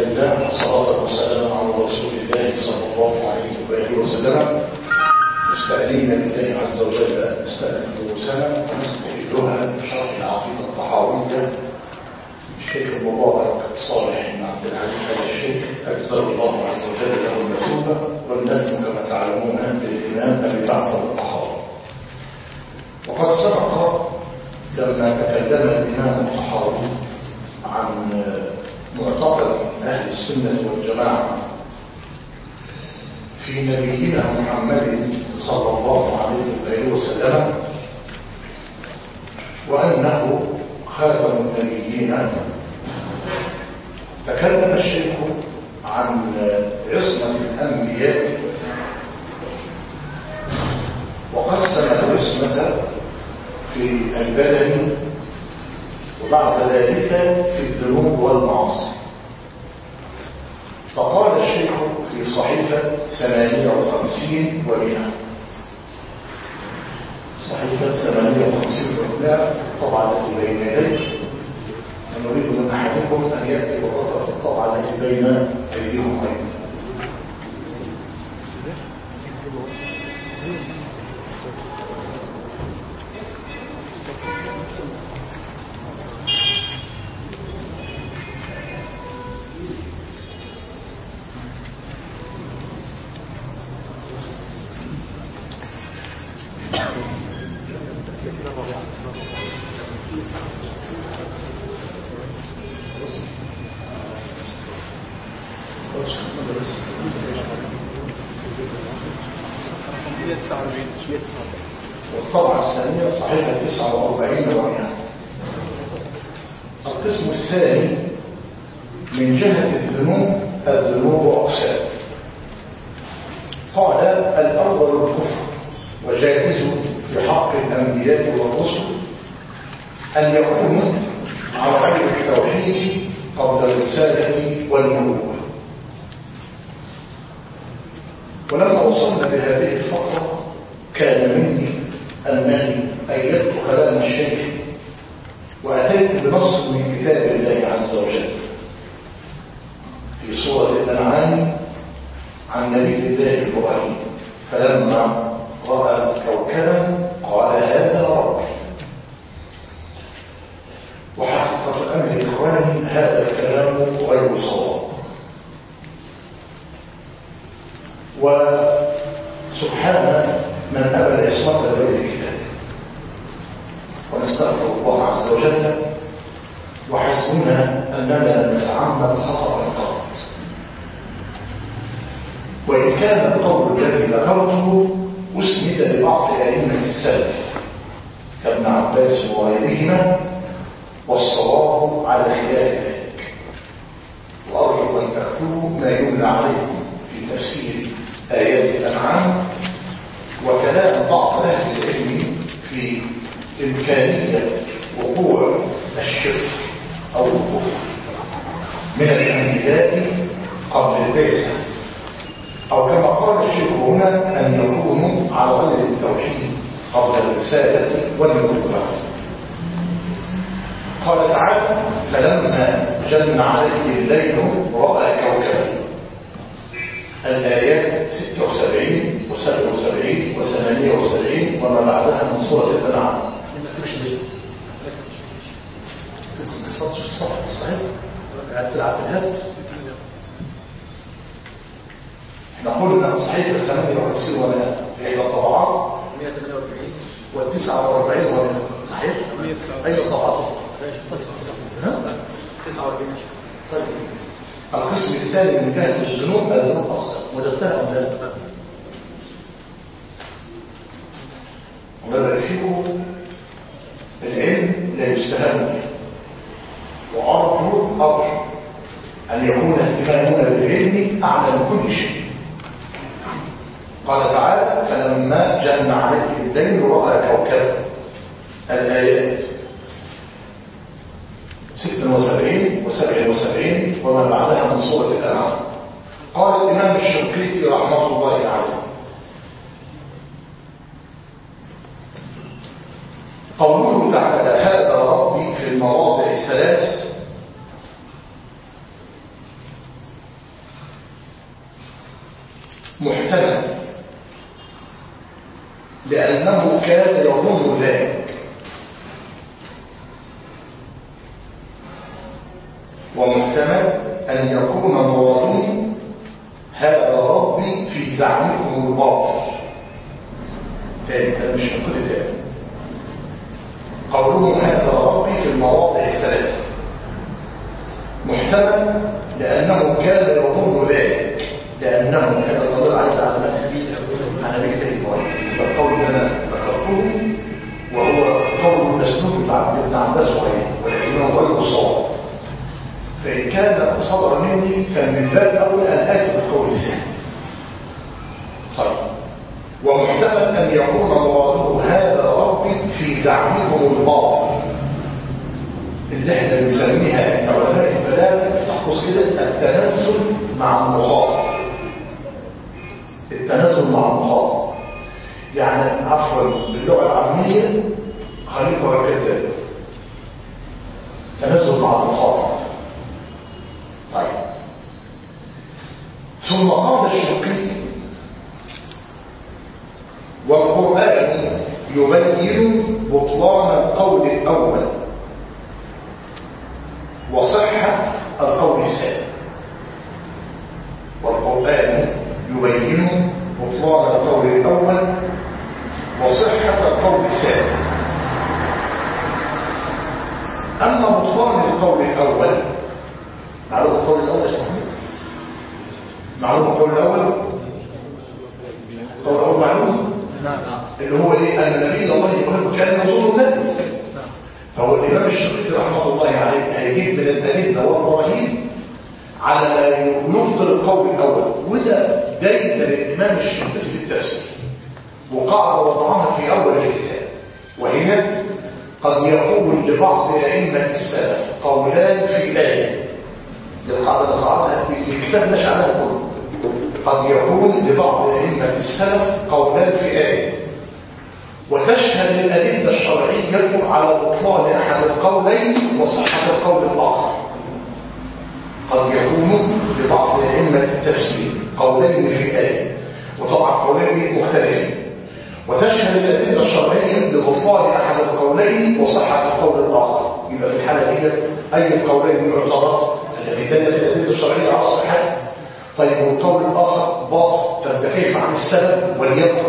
لله والصلاة والسلام على رسول الله صلى الله عليه وآله وسلم. مستأذنين لله عز وجل مستأذن سنة ونستهلها بشرح العقيدة الطحاوية الشيخ المبارك صالح بن عبد العزيز آل الشيخ أجزل الله عز وجل له المثوبة، ولنكن كما تعلمون بالاهتمام ببعض الطحاوي. وقد سبق لما تكلم الإمام الطحاوي عن معتقد أهل السنة والجماعة في نبينا محمد صلى الله عليه وسلم وأنه خاتم النبيين، تكلم الشيخ عن عصمة الأنبياء وقسم العصمة في البدن وبعد ذلك في الذنوب والمعاصي. فقال الشيخ في صحيفة 58 و100، صحيفة 58 و100 طبعا التي بين يديك، ونريد من أحدكم أن يأتي بقطعة الطبعة التي بين أيديهم أيضا. والطبعة الثانية صحيحة 49 و100. القسم الثاني من جهة الذنوب أقسام. قال الأول الكفر، وجائز في حق الأنبياء والرسل أن يكونوا على غير التوحيد قبل الرسالة والنبوة. ولما وصلنا بهذه الفقرة كان مني أنني أيدت كلام الشيخ وأتيت بنص من كتاب الله عز وجل في سورة الأنعام عن نبي الله إبراهيم، فلما رأى كوكبا قال هذا ربي. وحقيقة الأمر إخواني هذا الكلام غير صواب، وسبحان من أبى العصمة بغير الكتاب. ونستغفر الله عز وجل وحسبنا أننا نتعمد خطأ القول، وإن كان القول الذي ذكرته أسند لبعض أئمة السلف كابن عباس وغيرهما، والصواب على خلاف ذلك. وأرجو أن تكتبوا ما يملى عليكم في تفسير آيات الأنعام وكلام بعض أهل العلم في إمكانية وقوع الشرك أو الكفر من الأنبياء قبل البعثة، أو كما قال الشيخ هنا أن يكونوا على غير التوحيد قبل الرسالة والنبوة. قال تعالى فلما جن عليه الليل رأى كوكبا، الآيات 76 و77 و78 وما بعدها من سورة الأنعام. احنا قلنا صحيح 58 ولا هي طبعات 148 و49 ولا صحيح؟ اي طبعات؟ 49. طيب القسم الثاني من جهة الذنوب الذنوب أقسام، وجدتها أم لا؟ ونرحبه العلم لا يستهان به، وأرجو أن يكون اهتمامنا بالعلم أعلى من كل شيء. قال تعالى فلما جن عليه الليل رأى كوكبا، الآيات 76 و77 وما بعدها من سورة الأنعام. قال الإمام الشنقيطي رحمه الله عليه قوله تعالى هذا ربي في المواضع الثلاث محتمل لأنه كان يظن ذلك، ومحتمل أن يكون مرادي هذا ربي في زعمكم الباطل. تاني مش كده تاني، قولهم هذا ربي في المواضع الثلاثة محتمل لأنه كان يظن ذلك، لأنه هذا القول عايز على أنا بيت فالقول اللي أنا ذكرته وهو قول مسلوب ابن عباس وغيره، ولكنه غير صواب، فإن كان صدر مني فمن باب أول أن آتي بالقول الثاني. طيب، ومحتمل أن يكون مراده هذا ربي في زعمهم الباطل اللي احنا بنسميها علماء الكلام تحفظ كده التنازل مع المخاطب. التنازل مع المخاطب يعني عفوا باللغة العامية خليقة وكذا، تنازل مع المخاطب. طيب، ثم قال الشنقيطي والقرآن يبين بطلان القول الأول وصحة القول الثاني. والقرآن يبين بطلان القول الأول وصحة القول الثاني. أما بطلان القول الأول، معلوم القول الأول اسمه معلوم القول الأول القول الأول معلوم اللي هو ايه؟ أن نبي الله إبراهيم كان يظن ذلك. فهو الإمام الشنقيطي رحمه الله عليه هيجيب من الأدلة والبراهين على ما يبطل القول الأول، وده دايما الإمام الشنقيطي في التفسير وقاعدة وضعها في أول الكتاب. وهنا قد يقول لبعض أئمة السلف قولان في آية، القاعدة الكتاب مش على كله. قد يكون لبعض أئمة السلف قولان في آية، وتشهد الأدلة الشرعية على بطلان أحد القولين وصحة القول الآخر. قد يكون لبعض أئمة التفسير قولين في آية، وطبعا قولين مختلفين، وتشهد الأدلة الشرعية لبطلان أحد القولين وصحة القول الآخر. يبقى في الحالة دي أي القولين يعتبر الذي دلت الأدلة الشرعية على صحته؟ طيب، والقول الآخر باطل، تنتهي عن السبب وليكن.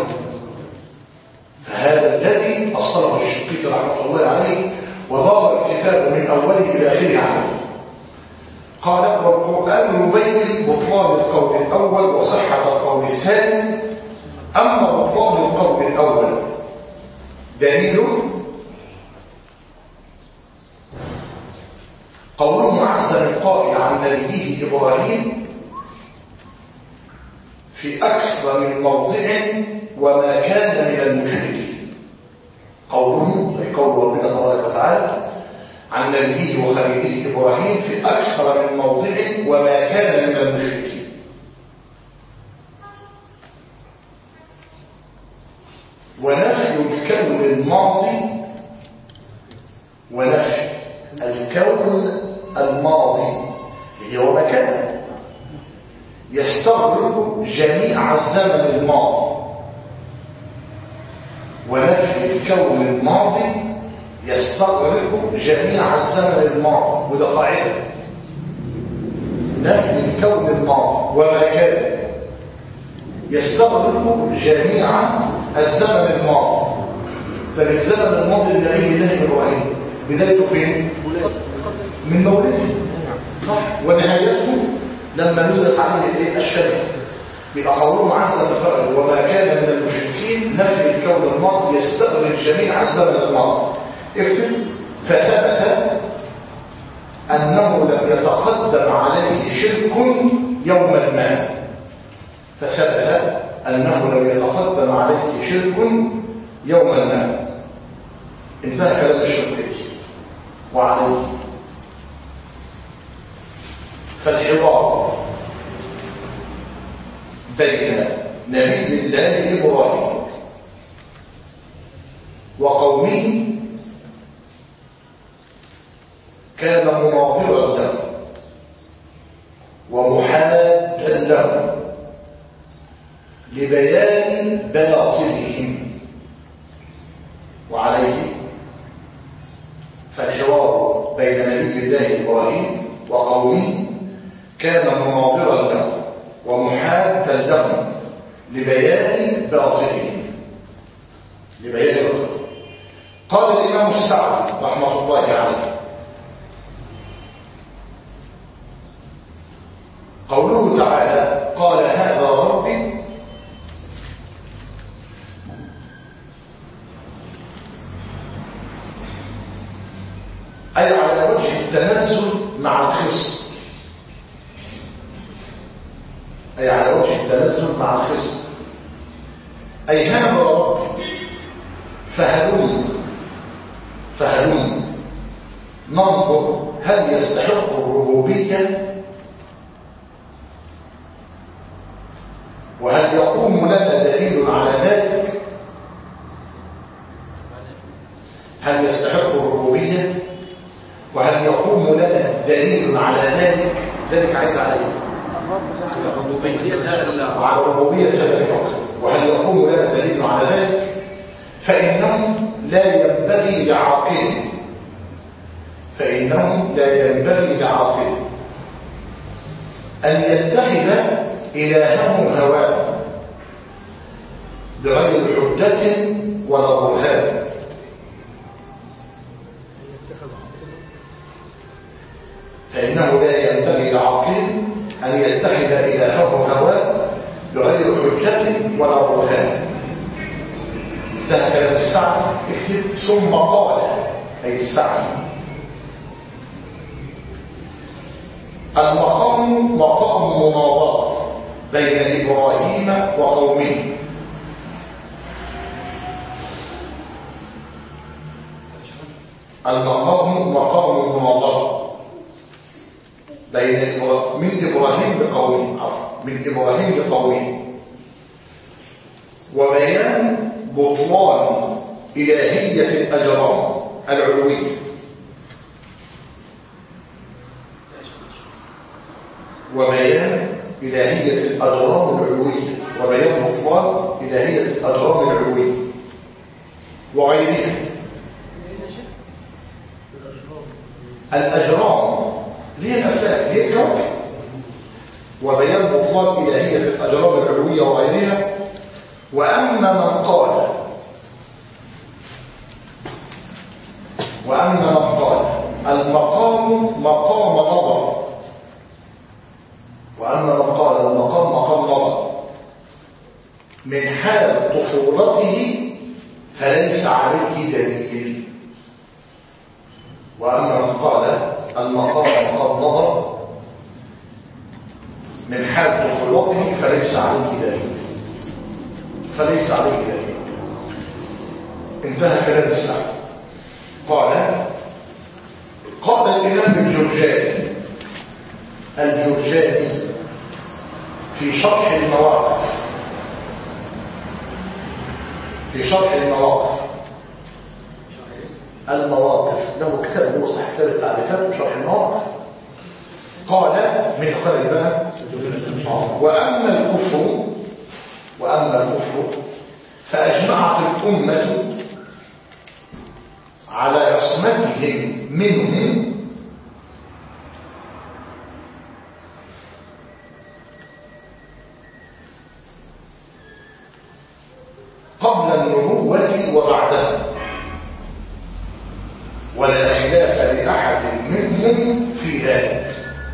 فهذا الذي أصله الشنقيطي رحمه الله عليه، وضار الكتاب من أوله إلى آخره عنه. قال: والقرآن يبين بطلان القول الأول وصحة القول الثاني. أما بطلان القول الأول دليل قوله عز من قائل عن نبيه إبراهيم في أكثر من موضع وما كان من المشركين. قوله أي قول ربنا تبارك وتعالى عن نبيه وخليله إبراهيم في أكثر من موضع وما كان من المشركين. ونفي الكون الماضي ونفي الكون الماضي اللي هو مكان يستغرق جميع الزمن الماضي. ونفي الكون الماضي يستغرق جميع الزمن الماضي، وده قاعدة. نفي الكون الماضي وما كان يستغرق جميع الزمن الماضي. فالزمن الماضي لنبي الله إبراهيم بدايته فين؟ من مولده، صح؟ ونهايته لما نزلت عليه الشمس. يبقى قوله عز وجل وما كان من المشركين نفي الكون الماضي يستغرق جميع الزمن الماضي. اكتب: فثبت أنه لم يتقدم عليه شرك يوما ما. فثبت أنه لم يتقدم عليه شرك يوما ما. انتهى كلام الشنقيطي وعليه. فالحوار بين نبي الله إبراهيم وقومه كان مناظرا له ومحادا له لبيان باطلهم. وعليه فالحوار بين نبي الله إبراهيم وقومه كان مناظرا له ومحادا لهم لبيان باطلهم. قال الإمام السعدي رحمة الله عليه: قوله تعالى: قال هذا ربي، أي على وجه التنزل مع الخصم، أي على وجه التنزل مع الخصم، أي هذا ربي فهلون ننظر هل يستحق الربوبية، وهل يقوم لنا دليل على ذلك؟ هل يستحق الربوبية وهل يقوم لنا دليل على ذلك؟ ذلك عيد عليه على ربوبية ذلك، وهل يقوم لنا دليل على ذلك؟ فإنه لا ينبغي لعاقل أن يتخذ إلهه هواه بغير حجة ولا برهان. فإنه لا ينبغي لعاقل أن يتخذ إلهه هواه بغير حجة ولا برهان. انتهى كلام السعد. اكتب ثم قال أي السعد: المقام مقام مناظرة بين إبراهيم وقومه. المقام مقام مناظرة من إبراهيم لقومه، وبيان بطلان إلهية الأجرام العلوية، وبيان إلهية الأجرام العلوية، وبيان بطلان إلهية الأجرام العلوية وغيرها. الأجرام هي الأفلاك، هي الكواكب، وبيان بطلان إلهية الأجرام العلوية وغيرها. وأما من قال المقام مقام نظر، مقام نظر من حال طفولته فليس عليه دليل. وأما من قال المقام مقام نظر من حال طفولته فليس عليه دليل. انتهى كلام السعد. قال الإمام الجرجاني في شرح المواقف له كتاب هو صح كتاب التعريفات وشرح المواقف. قال من قال وأما الكفر فأجمعت الأمة على عصمتهم منهم قبل النبوة وبعدها، ولا خلاف لأحد منهم في ذلك.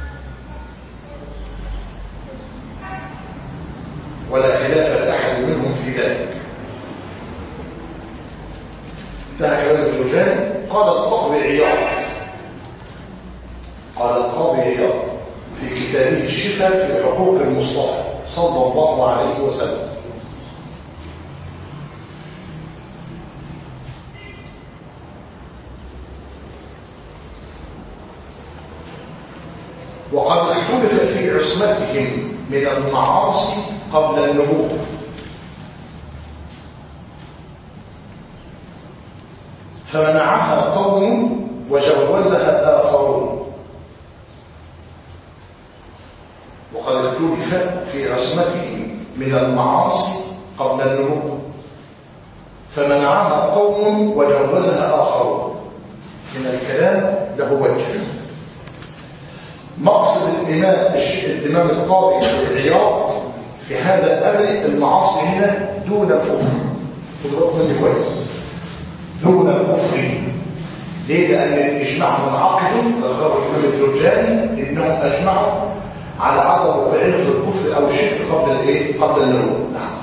انتهى كلام الجرجاني. قال القاضي عياض في كتابه الشفاء في حقوق المصطفى صلى الله عليه وسلم: وقد اختلف في عصمتهم من المعاصي قبل النبوة، فمنعها قوم وجوزها آخرون. وقد اختلف في عصمتهم من المعاصي قبل النبوة فمنعها قوم وجوزها آخرون. من الكلام له وجه. مقصد الإمام القاضي عياض في هذا الأمر المعاصي هنا دون الكفر. خذوا كويس، دون الكفر. ليه؟ لأن الإجماع منعقد. ذكر الإمام الجرجاني إنهم أجمعوا على عدم وقوعهم في الكفر أو شرك قبل الإيه؟ قبل النبوة. نعم.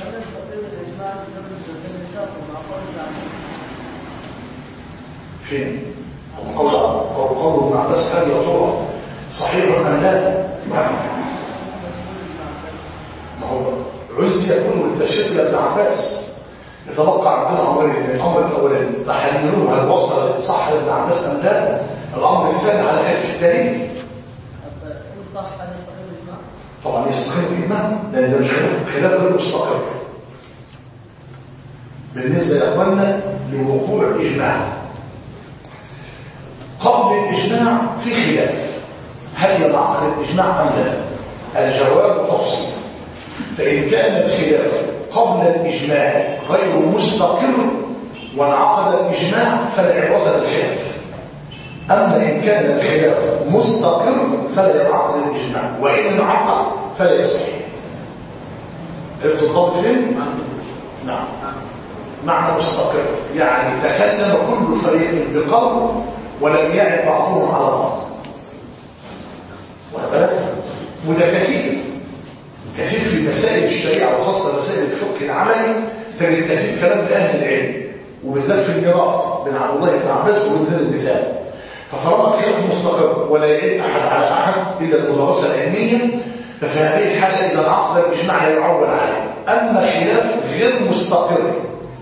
فين؟ قول ابن عباس هل يا ترى صحيح أم لا؟ ما هو عز يكون التشريع لابن عباس. يتبقى عندنا أمرين. الأمر الأولاني تحللون هل وصل صح ابن عباس أم لا؟ الأمر الثاني على خلاف الدليل. طبعا يستقر الإجماع لأن ده مش خلاف غير مستقر بالنسبة لأخواننا لوقوع الإجماع. قبل الإجماع في خلاف هل ينعقد الإجماع أم لا؟ الجواب تفصيل. فإن كان الخلاف قبل الإجماع غير مستقر وانعقد الإجماع فلا يعوز الخلاف. أما إن كان الخلاف مستقر فلا ينعقد الإجماع وإن انعقد فلا يصح. عرفت الضبط فين؟ نعم. معنى مستقر يعني تكلم كل فريق بقول ولم يعد بعضهم على بعض. وده كثير في مسائل الشريعة وخاصة مسائل الفقه العملي تجد كثير كلام لأهل العلم وبالذات في الميراث بين عبد الله بن عباس وبالذات المثال. فطالما خلاف مستقر ولا يعين أحد على أحد إلا المدرسة العلمية ففي هذه الحالة إذا انعقد الإجماع لا يعول عليه. أما خلاف غير مستقر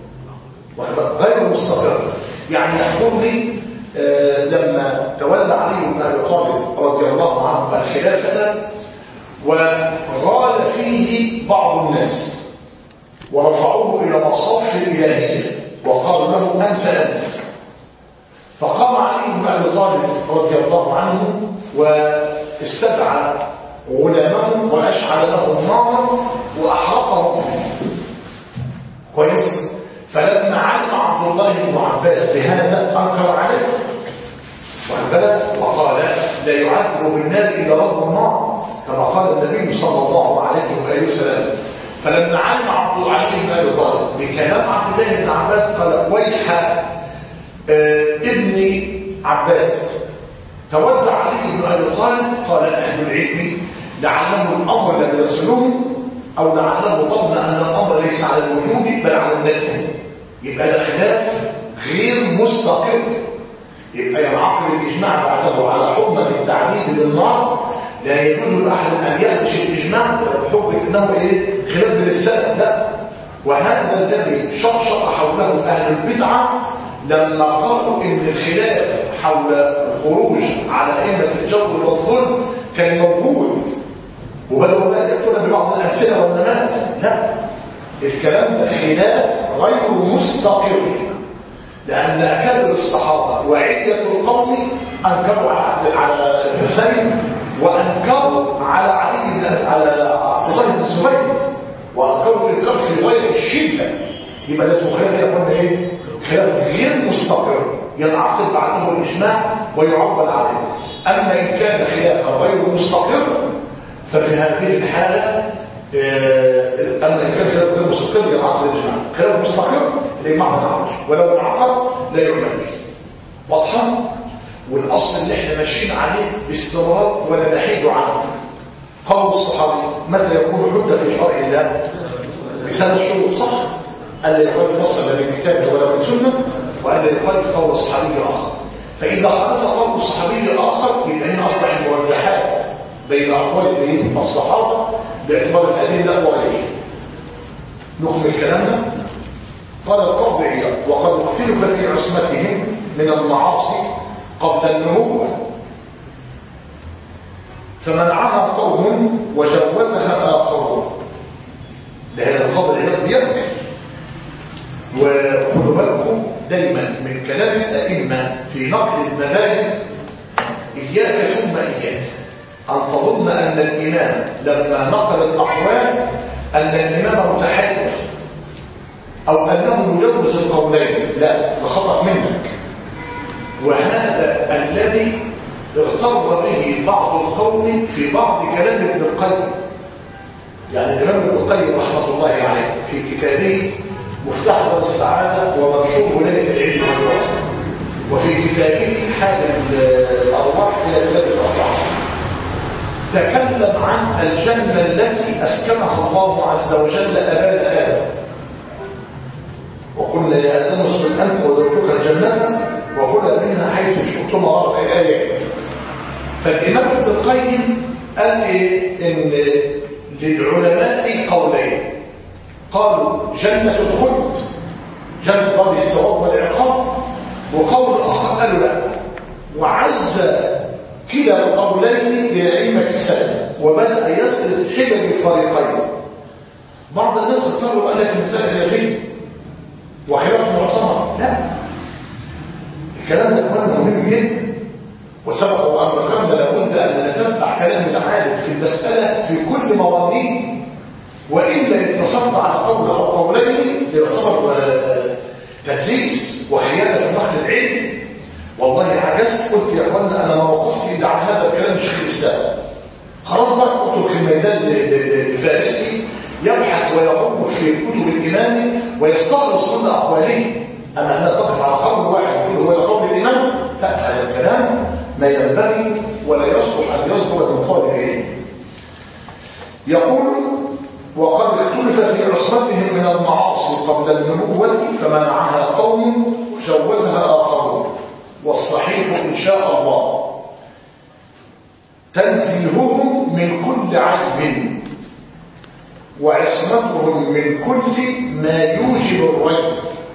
يعني يحكمني لما تولى علي بن أبي طالب رضي الله عنه الخلافة وغال فيه بعض الناس ورفعوه إلى مصاف الإلهية وقالوا له أنت فقام علي بن أبي طالب رضي الله عنه واستدعى غلامه وأشعل لهم نارا وأحرقهم كويس. فلما علم عبد الله بن عباس بهذا أنكر عليه وقال لا يعذب بالنار إلا رب النار كما قال النبي صلى الله عليه وآله وسلم. فلما علم عبد علي بن أبي طالب بكلام عبد الله بن عباس قال ويح ابن عباس تولى علي بن أبي طالب. قال أهل العلم لعله الأمر لم يصلهم أو لعله ظن أن الأمر ليس على الوجوب بل على الندب. يبقى ده خلاف غير مستقر. يبقى ينعقد الإجماع بعده على حكمة التعذيب للنار. لا يجوز لأحد أن يخدش الإجماع بحكم أنه خلاف للسلف لا. وهذا الذي شرشط حوله أهل البدعة لما قالوا إن الخلاف حول الخروج على أئمة الجور والظلم كان موجود وبدأوا بقى يأتون ببعض الأمثلة والنماذج. لا، الكلام ده خلاف غير مستقر لأن أكابر الصحابة وعدة القوم أنكروا على الحسين وأنكروا على على عبد الله بن الزبير وأنكروا الإنكار في غاية الشدة. يبقى ده اسمه خلاف يقول خلاف غير مستقر ينعقد بعده الإجماع ويعقد عليه. أما إن كان خلافا غير مستقر ففي هذه الحالة أما إن كان خلاف غير مستقر ينعقد الإجماع. خلاف مستقر الإجماع ما ينعقدش ولو انعقد لا يعمل به. واضحة؟ والأصل اللي احنا ماشيين عليه باستمرار ولا نحيد عنه. قول الصحابي متى يكون حجة في شرع الله؟ بثلاث شروط صح؟ ألا يخالف نص لا بالكتاب ولا بالسنة وألا يخالف قول الصحابي آخر. فإذا خالف قول الصحابي آخر يبقى هنا أصبح المرجحات بين أقوال الصحابة باعتبار الأدلة الأولية. نكمل كلامنا. قال القاضي عياض وقد اختلف في عصمتهم من المعاصي قبل النبوة فمنعها قوم وجوزها آخرون. لهذا القاضي عياض بيذكر وخذوا بالكم دايما من كلام الأئمة في نقل المذاهب إياك ثم إياك أن تظن أن الإمام لما نقل الأقوال أن الإمام متحدث أو أنه يجوز القولين، لا، ده خطأ منك. وهذا الذي اغتر به بعض القوم في بعض كلام ابن القيم. يعني الإمام ابن القيم رحمة الله عليه في كتابه مفتاح دار السعادة ومنشور ولاية العلم والوقت، وفي كتابه حال الأرواح إلى بلاد الأرواح، تكلم عن الجنة التي أسكنها الله عز وجل أبان آدم، وقلنا يا آدم اسكن أنت وزوجك الجنة وكلا منها حيث شئتما رغد آيات. فالإمام ابن القيم قال إن للعلماء قولين، قالوا جنة الخلد، جنة دار الثواب والعقاب، وقول آخر قالوا لا، وعز كلا القولين لأئمة السلف وبدأ يسرد حجج الفريقين. بعض الناس اختاروا وقال لك المسألة خلافية وخلاف معتبر، لا، الكلام ده كمان مهم جدا، وسبق وأن ذكرنا لابد أن نتبع كلام العالم في المسألة في كل موانيه، وإلا اتصلت على قول أو قولين يعتبر تدليس وخيانة في نقل العلم. والله عجزت، قلت يا اخوانا أنا ما وقفت إلا عن هذا الكلام شيخ الإسلام، خلاص بقى اترك الميدان لفارسي يبحث ويقوم في كتب الإمام ويستخلص من أقواله. أما أنا تقف على قول واحد يقول هو قول الإمام، لا، هذا الكلام ما ينبغي ولا يصلح أن يصدر من طالب العلم. يقول وقد اختلف في عصمتهم من المعاصي قبل النبوة فمنعها قوم وجوزها آخرون، والصحيح إن شاء الله تنزيههم من كل عيب وعصمتهم من كل ما يوجب الريب،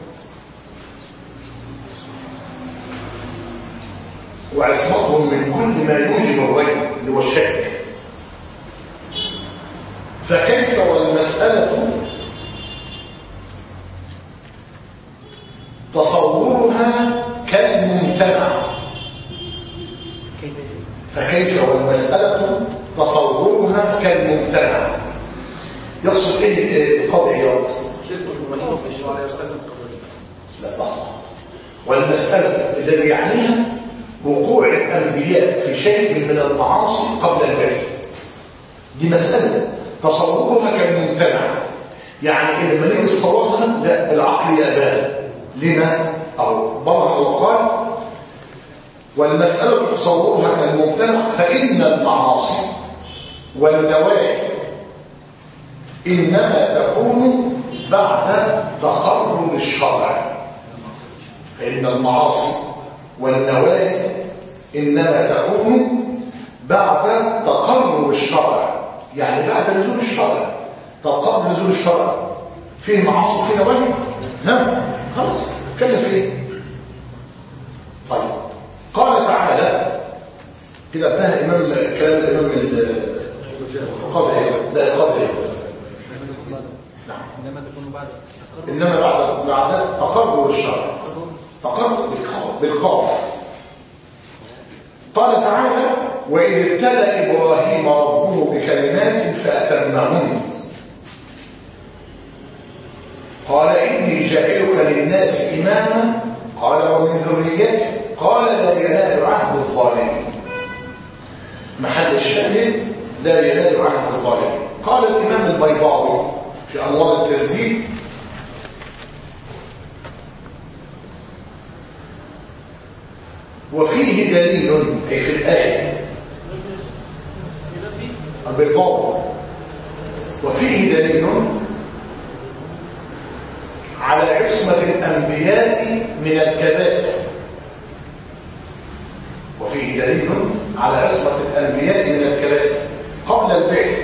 وعصمتهم من كل ما يوجب الريب اللي هو الشك. فكيف والمسألة تصورها كالممتنع، فكيف والمسألة تصورها كالممتنع. يقصد ايه القاضي عياض؟ لا تصح. والمسألة الذي يعنيها وقوع الأنبياء في شيء من المعاصي قبل البعث، دي مسألة تصورها كالممتنع، يعني لما نيجي تصورها لا، العقل يأباها. لما؟ أو ضمن وقال والمسألة تصورها كالممتنع فإن المعاصي والنواهي إنما تكون بعد تقرر الشرع، فإن المعاصي والنواهي إنما تكون بعد تقرر الشرع، يعني بعد نزول الشرع. طب قبل نزول الشرع فيه معاصي وفيه نواهي؟ نعم، خلاص نتكلم في ايه؟ طيب قال تعالى كده انتهى كلام الامام القاضي عياض. لا، القاضي عياض نعم، انما بعد تقرر الشرع، تقرر بالقاف. قال تعالى وإذ ابتلى إبراهيم ربه بكلمات فأتمهن قال إني جاعلك للناس إماما قال ومن ذريتي قال لا ينال عهد الظالمين. محل الشاهد لا ينال عهد الظالمين. قال الإمام البيضاوي في أنوار التهذيب وفيه دليل أي في الآية البيضاوي وفيه دليل على عصمة الأنبياء من الكبائر، وفيه دليل على عصمة الأنبياء من الكبائر قبل البعث،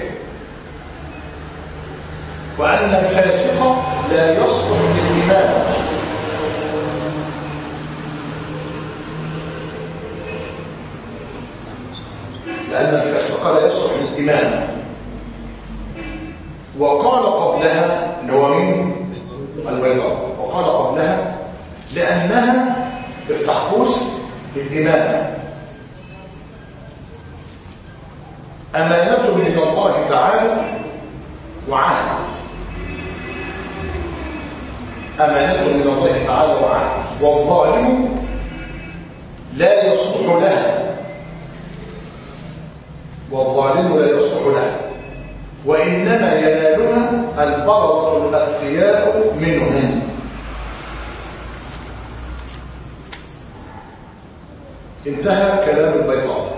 وأن الفاسق لا يصلح للإمامة، لأن الفاسق لا يصلح للإمامة. وقال قبلها اللي هو مين؟ البيضاء. وقال قبلها لأنها بتحفظ الإمامة أمانة من الله تعالى وعهد، أمانة من الله تعالى وعهد، والظالم لا يصلح لها، والظالم لا يصلح لها، وإنما ينالها البررة الأتقياء منهم. انتهى كلام البيضاوي.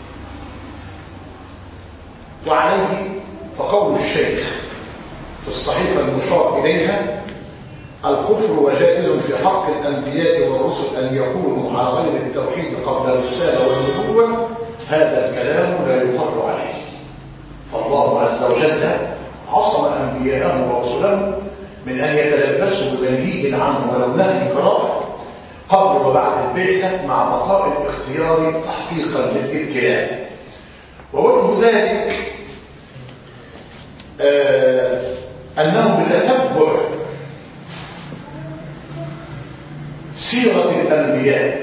وعليه فقول الشيخ في الصحيفة المشار إليها: الكفر وجائز في حق الأنبياء والرسل أن يكونوا على غير التوحيد قبل الرسالة والنبوة، هذا الكلام لا يقر عليه. فالله عز وجل عصم أنبياءه ورسله من أن يتلبسوا بمنهي عنه ولو نهي كراهة قبل وبعد البعثة، مع بقاء الاختيار تحقيقا للابتلاء. ووجه ذلك أنه بتتبع سيرة الأنبياء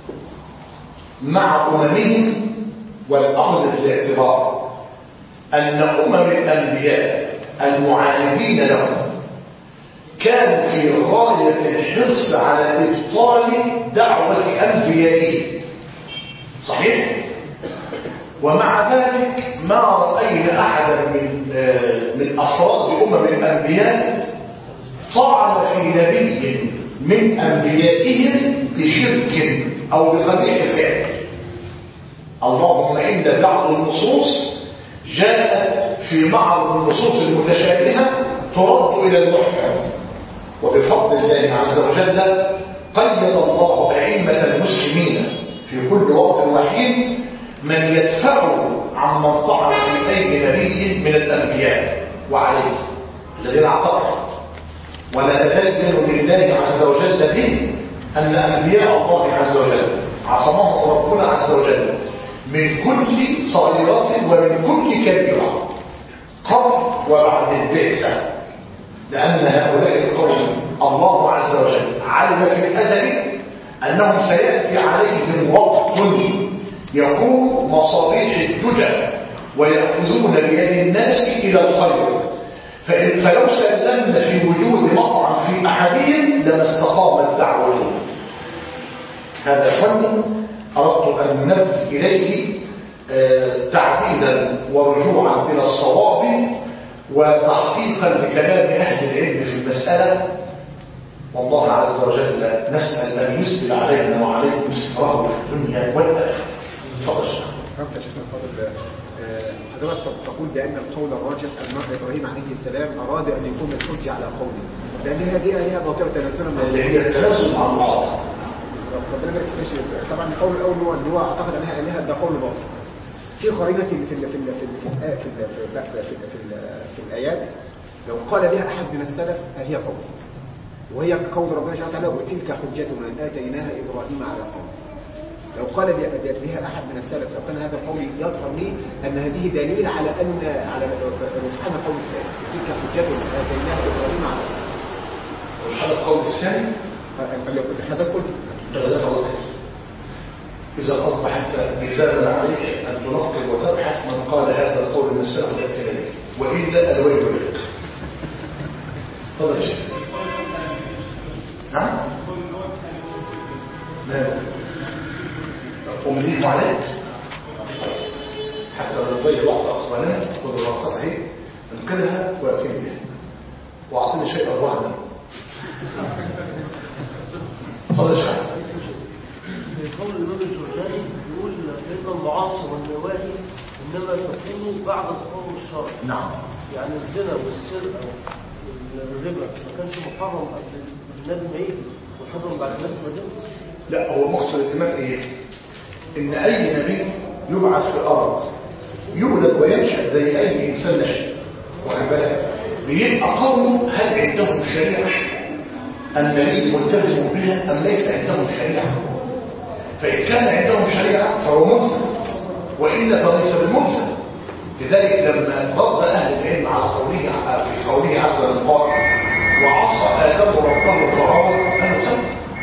مع أممهم والأخذ في الاعتبار أن الأنبياء المعاندين لهم كانوا في غاية الحرص على إبطال دعوة أنبيائهم. صحيح؟ ومع ذلك ما رأينا أحدا من أفراد الأنبياء طعن في نبي من أنبيائهم بشرك أو بقبيح فعل. اللهم إن بعض النصوص جاءت في معرض النصوص المتشابهة ترد إلى المحكم، وبفضل الله عز وجل قيد الله أئمة المسلمين في كل وقت وحين من يدفعه عمن طعن في أي نبي من الأنبياء وعليه الذين اعترضوا. ونتدين لله عز وجل به أن أنبياء الله عز وجل عصمهم ربنا عز وجل من كل صغيرة ومن كل كبيرة قبل وبعد البعثة، لأن هؤلاء القوم الله عز وجل علم في الأزل أنهم سيأتي عليهم وقت يكون مصابيح الدجى ويأخذون بيد الناس إلى الخير، فلو سلمنا في وجود مطعم في أحدهم لما استقامت دعوته. هذا فن أردت أن ننبه إليه تعديلا ورجوعا إلى الصواب وتحقيقا لكلام أهل العلم في المسألة. والله عز وجل نسأل أن يسبل علينا وعليكم ستره في الدنيا والآخرة. تفضل. حضرتك تقول بأن القول الراجح أن إبراهيم عليه السلام أراد أن يكون الحجة على قوله، لأن هذه آية باطلة تنزلا اللي هي التنزل عن المعاطفة. ربنا يبارك فيك. طبعا القول الأول هو أن هو اعتقد أنها آلهة، ده قول باطل. في قرينة في الآيات لو قال بها أحد من السلف فهي قول، وهي قول ربنا سبحانه وتعالى: وتلك حجتنا آتيناها إبراهيم على قوم. لو قال بها أحد من السلف لو كان هذا القول يظهر لي أن هذه دليل على رجحان القول الثاني: تلك حجتنا آتيناها إبراهيم على قوم. رجحان القول الثاني هذا القول إذا أصبحت ميزانا عليك أن تنقل وتبحث من قال هذا القول من السلف والتابعين، وإلا الويل لك. تفضل يا شيخ. نعم؟ ماذا؟ أمليه عليك حتى نضيع وقت أخواننا. خذ الورقة اهي انقلها وأتي بها وأعطيني شيء أرواحنا. تفضل يا شيخ. قول الإمام الجرجاني يقول إن المعاصي والنواهي إنما تكون بعد تقوم الشرع. نعم. يعني الزنا والسرقة والربا ما كانش محرم قبل النبي ما يجي وحرم بعد النبي ما يجي. لا، هو مقصد الإمام إيه؟ إن أي نبي يبعث في الأرض يولد وينشأ زي أي إنسان نشأ، واخد بالك؟ بيبقى قومه هل عندهم شريعة النبي ملتزم بها أم ليس عندهم شريعة؟ فإن كان عندهم شريعة فهو ملزم، وإلا فليس بالملزم. لذلك لما رد أهل العلم على قوله عز وجل وعصى آدم ربه فغوى، قالوا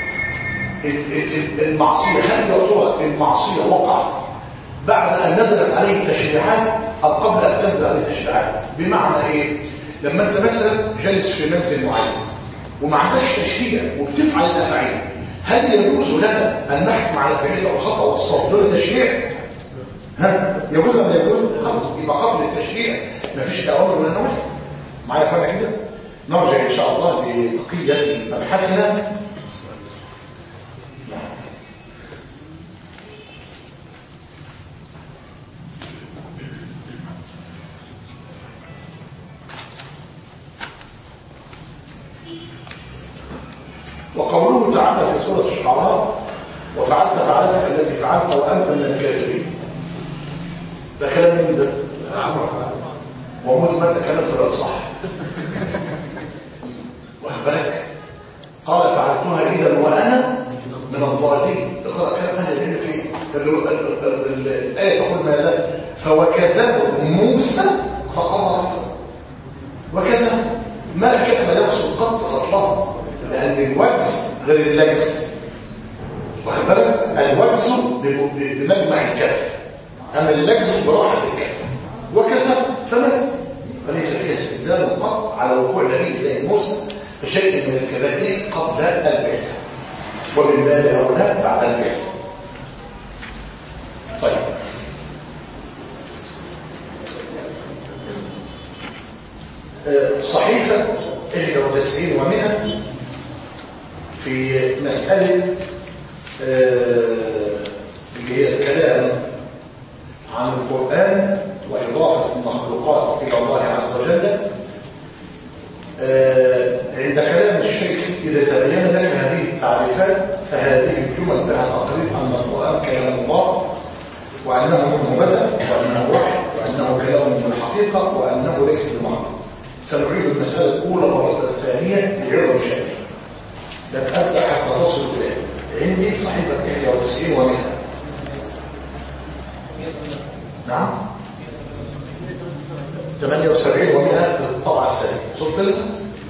المعصية هل يعتبر المعصية وقعت بعد أن نزلت عليه التشريعات أو قبل أن تنزل عليه التشريعات؟ بمعنى إيه؟ لما انت مثلا جالس في منزل معين وما عندكش تشريع وبتفعل الافعال، هل يجوز لنا ان نحكم على الفعل او الخطا والصواب دون تشريع؟ يجوز ولا يجوز؟ خلاص يبقى قبل التشريع مفيش اوامر ولا نواهي. معايا فانا كده؟ نرجع ان شاء الله لبقيه مبحثنا. وقوله تعالى في سورة الشعراء وفعلت فعلتك التي فعلت وأنت من الكافرين، ده كلام من ده ومود ما تكلم في صح. وأخبرك قال فعلتها إذا وأنا من الضالين. اقرأ كلام أهل العلم فيه الآية تقول ماذا؟ فوكذبه موسى فقال وكذب ما كان يقصد قط خطاه، لأن الوجز غير اللجز. واخد بالك؟ الوجز بمجمع الكف، أما اللجز براحة الكف. وكذب فمات، فليس فيها استدلال قط على وقوع دليل زي موسى فشيء من الكبائر قبل البعثة، وبالبال أولى بعد البعثة. طيب صحيفة 91 و100 في مسألة اللي هي الكلام عن القرآن وإضافة المخلوقات إلى الله عز وجل. عند كلام الشيخ إذا تبين لك هذه التعريفات فهذه الجمل بها تقرير أن القرآن كلام الله، وأنه منه بدأ، وأنه وحي، وأنه كلام من الحقيقة، وأنه ليس بمعنى. سنعيد المسألة الأولى والمسألة الثانية بعرض شيء لن أبدأ حتى تصل إليه. عندي صحيفة 91 و100. نعم 78 و100 في الطبعة الثانية. وصلت لها؟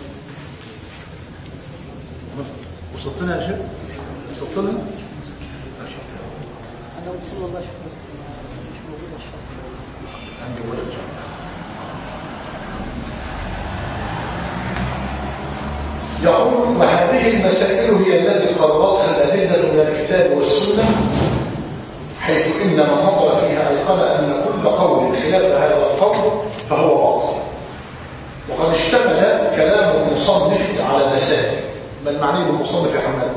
وصلت لها يا شيخ؟ وصلت لها؟ أنا وصلت والله شكرا مش موجودة الشرط. عندي ولد يقول وهذه المسائل هي التي قررتها الأدلة من الكتاب والسنة، حيث إن من نظر فيها أيقن أن كل قول خلاف هذا القول فهو باطل. وقد اشتمل كلام المصنف على مسائل. ما المعني بالمصنف يا حماد؟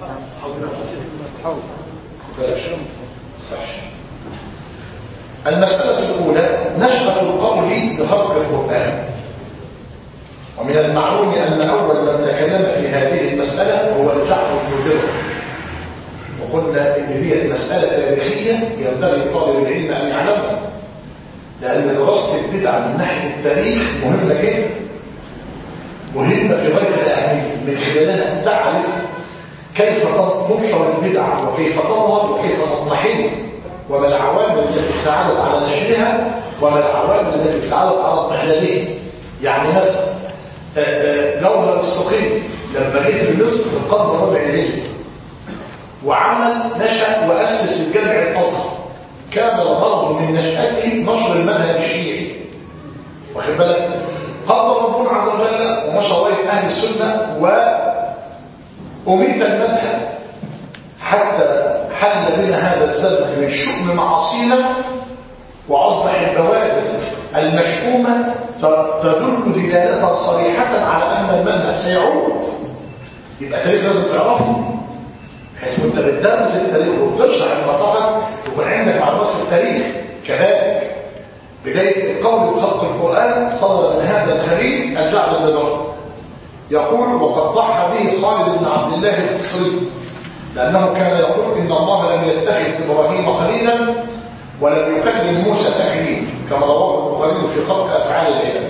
المسألة الأولى نشأة القول بخلق القرآن. ومن المعلوم أن أول من تكلم في هذه المسألة هو الجعفر بن درهم، وقلنا إن هي مسألة تاريخية ينبغي طالب العلم أن يعلمها، لأن دراسة البدع من ناحية التاريخ مهمة جدا، مهمة في غاية الأهمية. من خلالها تعرف كيف تنشر البدع وكيف تظهر وكيف تضمحل، وما العوامل التي ساعدت على نشرها وما العوامل التي ساعدت على اضمحلالها. يعني مثلا جوهر السقي لما جه في مصر في القرن الرابع الهجري وعمل نشأ وأسس الجامع الأزهر، كان الغرض من نشأته نشر المذهب الشيعي. واخد بالك؟ قدر ربنا عز وجل ونشر راية أهل السنة وأميت المذهب حتى حل بنا هذا الزمن من شؤم معاصينا، وأصبح البوادر المشؤومة تدل دلالة صريحة على أن المذهب سيعود. يبقى تاريخ لازم تعرفه، بحيث انت بتدرس التاريخ وبتشرح المنطقة يكون عندك معلومات في التاريخ. كذلك بداية القول بخلق القرآن صدر من هذا الخليل الجعفر بن درهم، يقول وقد ضحى به خالد بن عبد الله القصري، لأنه كان يقول إن الله لم يتخذ إبراهيم خليلا ولم يكلم موسى تكليما، كما رواه البخاري في خلق أفعال العباد.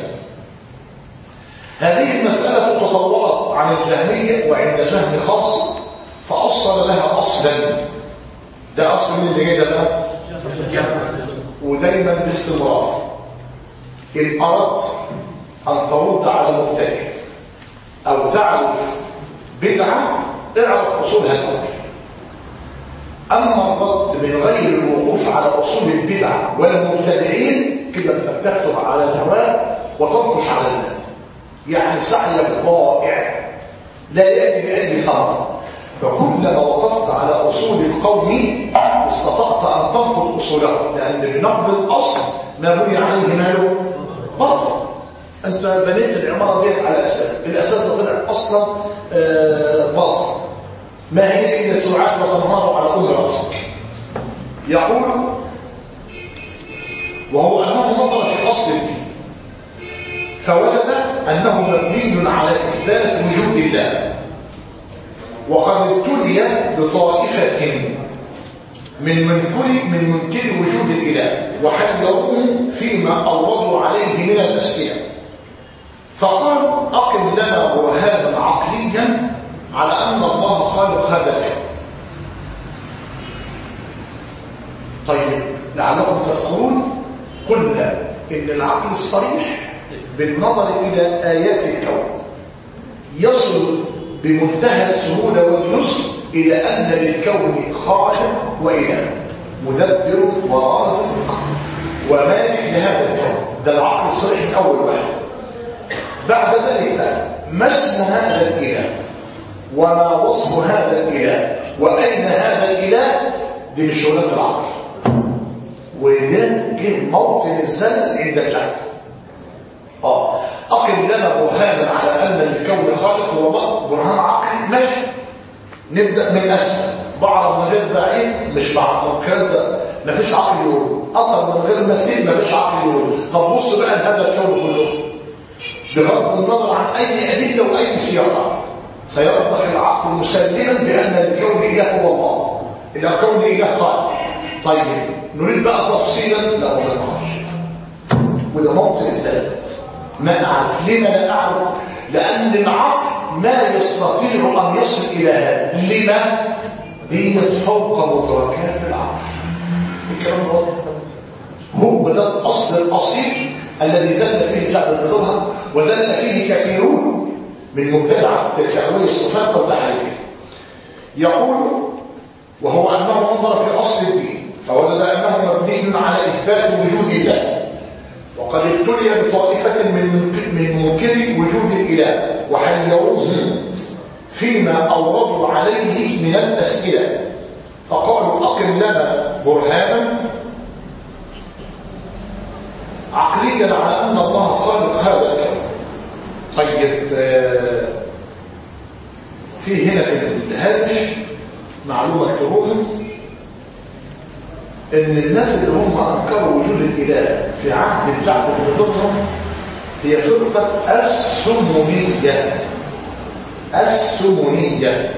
هذه المسألة تطورت عن الجهمية وعند جهم خاص فأصل لها أصلا. ده أصل من اللي جاي ده بقى ودايما باستمرار. إن أردت أن ترد على مبتدع أو تعرف بدعة اعرف أصولها الأول. أما الرد من غير الوقوف على أصول البدع والمبتدعين كده أنت بتكتب على الهواء وتنقش على الماء. يعني سعيك ضائع لا يأتي بأي ثمرة. فكلما وقفت على أصول القوم استطعت أن تنقض أصوله، لأن بنقض الأصل ما بني عليه ماله بطل. أنت بنيت العمارة ديت على أساس، الأساس ده طلع أصلا باطل، ما هي إلا سرعات وتنهار على كل رأسك. يقول وهو أنه نظر في أصل الدين فوجد أنه مبني على إثبات وجود الله، وقد ابتلي بطائفة من منكر وجود الإله وحذروهم فيما أوردوا عليه من الأسئلة، فقالوا أقم لنا برهانا عقليا على أن الله خالق هذا الكون. طيب لعلكم تذكرون قلنا إن العقل الصريح بالنظر إلى آيات الكون يصل بمنتهى السهولة واليسر إلى أن للكون خالق وإله مدبر ورازق ومالك لهذا الكون. ده العقل الصريح من أول واحد. بعد ذلك ما اسم هذا الإله وما وصف هذا الإله وأين هذا الإله، دي مش شغلة العقل، وده كان موطن الزل عند الجهل. أقم لنا برهانا على أن الكون خالق هو برهان عقلي، ماشي، نبدأ من أسفل. بعرض من غير بعيد مش بعرض الكلام ده مفيش عقل يقول، أصلا من غير مسير مفيش عقل يقول. طب بص بقى هذا الكون كله بغض النظر عن أي أدلة وأي سياقات سيرضخ العقل مسلما بأن الكون إله هو الله، إذا الكون إله خالق. طيب نريد بقى تفصيلا، لا ما نقدرش، وده موطن السلام. ما أعرف لما لا أعرف، لأن العقل ما يستطيع أن يصل إلى هذا. لما؟ دي فوق مدركات العقل. الكلام واضح. هو ده الأصل الأصيل الذي زل فيه جعل البدرها وزل فيه كثيرون من مبتدعة تأويل الصفات وتحريفها. يقول وهو أنه نظر في أصل الدين فوجد أنه مبني على إثبات وجود الله، وقد ابتلي بطائفة من منكر وجود الإله وحيروهم فيما أوردوا عليه من الأسئلة، فقالوا أقم لنا برهانا عقليا على أن الله خالق هذا الكون. طيب في هنا في الهامش معلومة اكتبوها، ان الناس اللي هم انكروا وجود الاله في عهد الجعد بضدهم هي فرقه السمونيه. السمونيه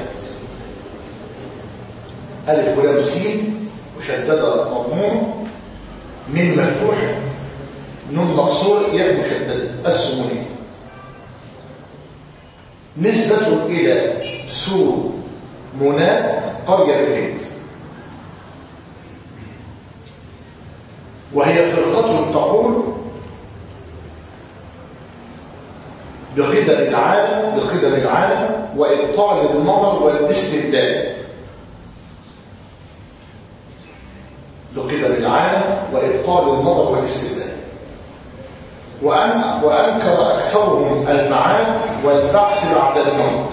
الف ولام سين مشدده مضمون، من مفتوح، نون مقصور، ياء مشدده. السمونيه نسبه الى سومنات قريه بالهند، وهي فرقة تقول بقدم العالم وإبطال النظر والاستبدال. بقدم العالم وإبطال النظر والاستبدال. وأنكر أكثرهم المعاد والبعث بعد الموت.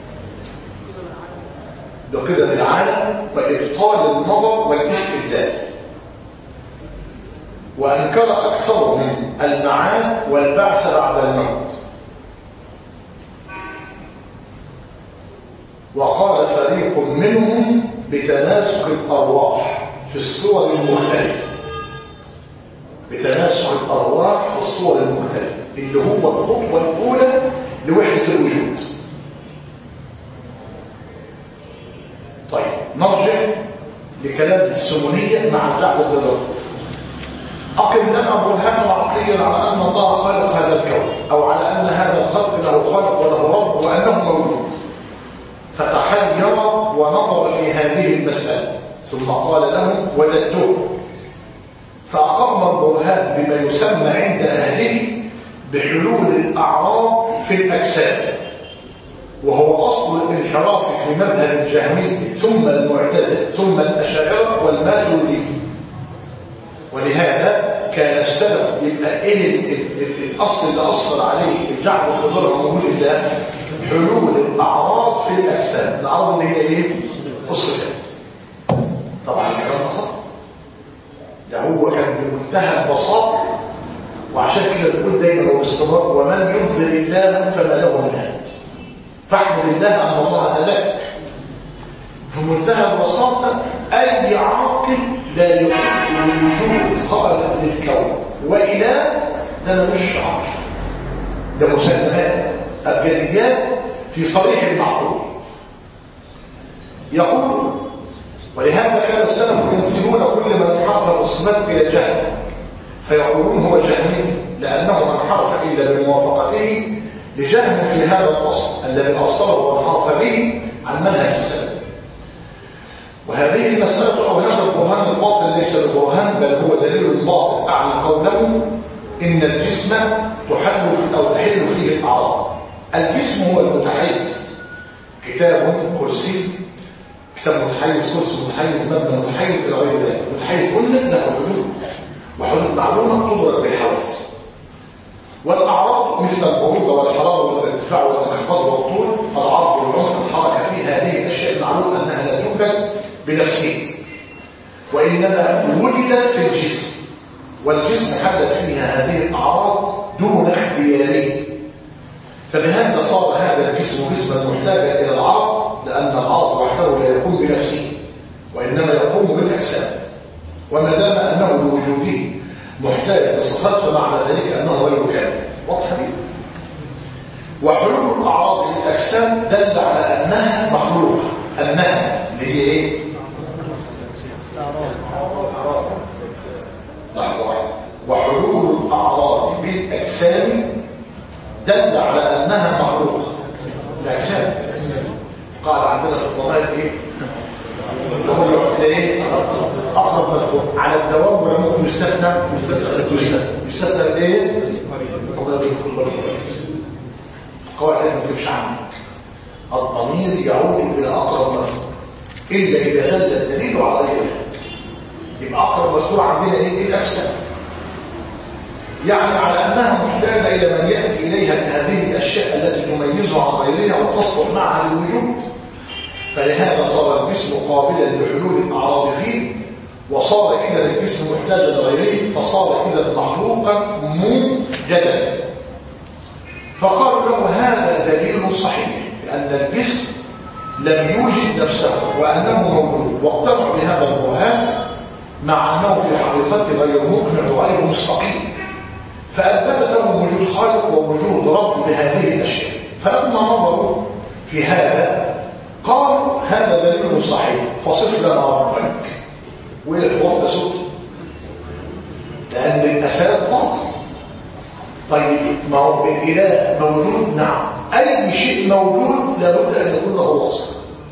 بقدم العالم وإبطال النظر والاستبدال. وأنكر أكثرهم المعاد والبعث بعد الموت. وقال فريق منهم بتناسخ الأرواح في الصور المختلفة. بتناسخ الأرواح في الصور المختلفة اللي هو الخطوة الأولى لوحدة الوجود. طيب نرجع لكلام السمونية مع الدعوة بالرب. أقم لنا برهانا عقليا على أن الله خلق هذا الكون، أو على أن هذا الخلق له خلق وله رب وأنه موجود. فتحير ونظر في هذه المسألة ثم قال لهم وجدته، فأقام البرهان بما يسمى عند أهله بحلول الأعراض في الأجساد، وهو أصل الانحراف في مذهب الجهمي ثم المعتزلة ثم الأشاعرة والماتريدية. ولهذا كان السلف يبقى ايه الاصل اللي اثر عليه الجعل والخضر موجود ده؟ حلول الاعراض في الاجسام. الاعراض اللي هي ايه؟ الصفات. طبعا الكلام ده خطأ، ده هو كان بمنتهى البساطه، وعشان كده بنقول دايما وباستمرار: ومن يضلل الله فما له من هاد. فاحمد الله ان الله هداك. في منتهى البساطه اي عاقل لا يمكن وجود خلق للكون واله، ده انا مش عاقل، ده مسلمات ابجديات في صريح المعقول. يقول: ولهذا كان السلف ينسبون كل من انحرف الصفات الى جهل، فيقولون هو جهمي، لانه من انحرف الا بموافقته لجهل في هذا الاصل الذي اصله وانحرف به عن منهج السلف. وهذه المسألة أو هذا البرهان الباطل ليس ببرهان، بل هو دليل الباطل، أعني قوله إن الجسم تحل فيه الأعراض. الجسم هو المتحيز، كتاب كرسي، كتاب متحيز، كرسي متحيز، مبنى متحيز إلى غير ذلك. متحيز قلنا له حدود، وحدود معلومة تدرك بالحواس. والأعراض مثل البرودة والحرارة والارتفاع والانخفاض والطول، العرض والعمق، الحركة، في هذه الأشياء المعلوم أنها لا توجد بنفسه، وإنما ولدت في الجسم، والجسم حدث فيها هذه الأعراض دون اختياريه. فبهذا صار هذا الجسم جسما محتاجا إلى العرض، لأن العرض وحده لا يقوم بنفسه، وإنما يقوم بالأجسام. وما دام أنه لوجوده محتاج لصفات، فمعنى ذلك أنه غير كامل. واضح دي؟ وحلول الأعراض للأجسام دل على أنها مخلوقة. أنها اللي هي إيه؟ لحظة واحدة. وحلول الأعراض بالأجسام دل على أنها مخلوقة. الأجسام قال عندنا في الضمائر إيه؟ ايه؟ أقرب مذكور على الدوام، وممكن يستثنى ايه؟ القواعد ما تجيبش عنك. الضمير يعود إلى أقرب مذكور إلا إذا دل الدليل على ذلك. يبقى أقرب مذكور عندنا إيه؟ الأجسام، يعني على أنها محتاجة إلى من يأتي إليها من هذه الأشياء التي تميزها عن غيرها وتصلح معها للوجود. فلهذا صار الجسم قابلا لحلول الأعراض فيه، وصار إذا الجسم محتاجا لغيره، فصار إذا مخلوقا موجدا. فقالوا له هذا دليل صحيح لأن الجسم لم يوجد نفسه وأنه موجود، واقتنعوا بهذا البرهان مع أنه في حقيقته غير مقنع وغير مستقيم، فأثبت لهم وجود خالق ووجود رب بهذه الأشياء. فلما نظروا في هذا قالوا هذا دليل صحيح، فصف لنا ربك. والحوار تسوط، لأن الأساس باطل. طيب ما هو الإله موجود؟ نعم. أي شيء موجود لابد أن يكون له وصف.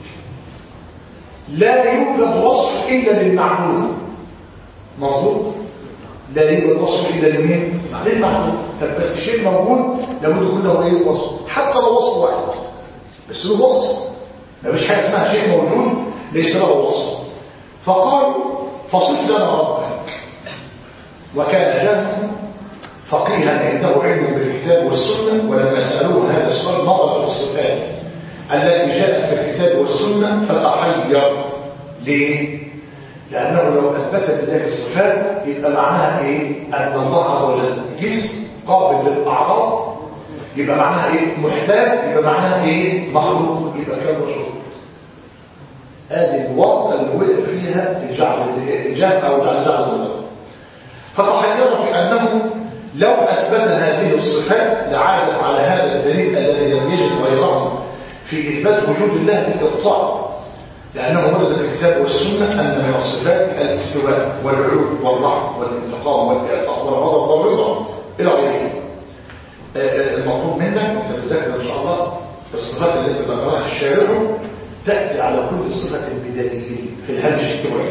لا يوجد وصف إلا للمعبود. مظبوط؟ لا يوجد وصف إلا لمين؟ للمعبود. طب بس شيء موجود لابد يكون له ايه؟ وصف، حتى لو وصف واحد بس له وصف. مفيش حاجه اسمها شيء موجود ليس له وصف. فقالوا فصف لنا ربك. وكان جهم فقيها عنده علم بالكتاب والسنه، ولما سالوه هذا السؤال نظر في الصفات التي جاءت في الكتاب والسنه فتحير. ليه؟ لانه لو اثبت لله الصفات يبقى معناها ايه؟ ان الله عز وجل جسم قابل للاعراض، يبقى معناها ايه؟ محتاج، يبقى معناها ايه؟ مخلوق، يبقى كان رسول. هذه الورطه اللي وقع فيها الجهل او جعل النظر. فتحيروا في انه لو اثبت هذه الصفات لعادت على هذا الدليل الذي لم يجد غيره في اثبات وجود الله بالقطاع، لانه ورد في الكتاب والسنه ان من الصفات الاستواء والعلو والرحمه والانتقام والاعطاء والغضب والرضا الى غيره. المطلوب منك انت تذاكر ان شاء الله الصفات التي ذكرها الشارع، تاتي على كل صفه بدليل في الهامش التوعي.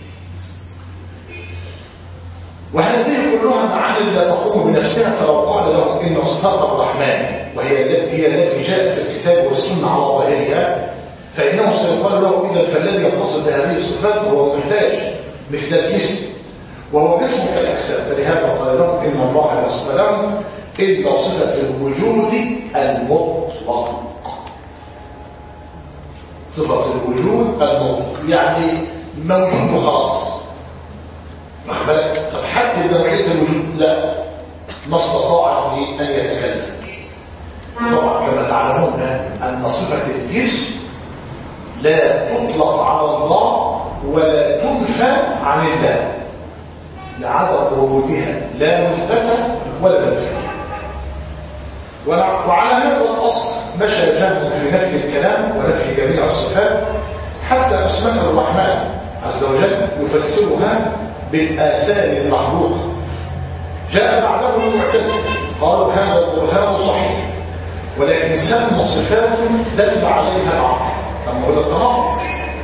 وهذه كلها معاني لا تقوم بنفسها. فلو قال لهم ان صفات الرحمن وهي التي جاءت في الكتاب والسنه على ظاهرها، فانه سيقال له اذا فالذي يتصل بهذه الصفات هو محتاج مثل الجسم، وهو جسم كالأجسام، فلهذا قال لهم إن الله لا صفة لهم إلا صفة الوجود المطلق. صفة الوجود المطلق يعني موجود وخلاص. واخد بالك؟ طب حدد نوعية الوجود؟ لا، ما استطاع أن يتكلم. طبعا كما تعلمون أن صفة الجسم لا تطلق على الله ولا تنفى عن الله لعدم وجودها لا مثبتة ولا منفية. وعلى هذا الأصل مشى جهم في نفي الكلام ونفي جميع الصفات، حتى أسماء الرحمن عز وجل يفسرها بالآثار المخلوقة. جاء بعدهم المعتزلة قالوا هذا البرهان صحيح، ولكن سمى صفات دل عليها العقل. طب هو ده التناقض،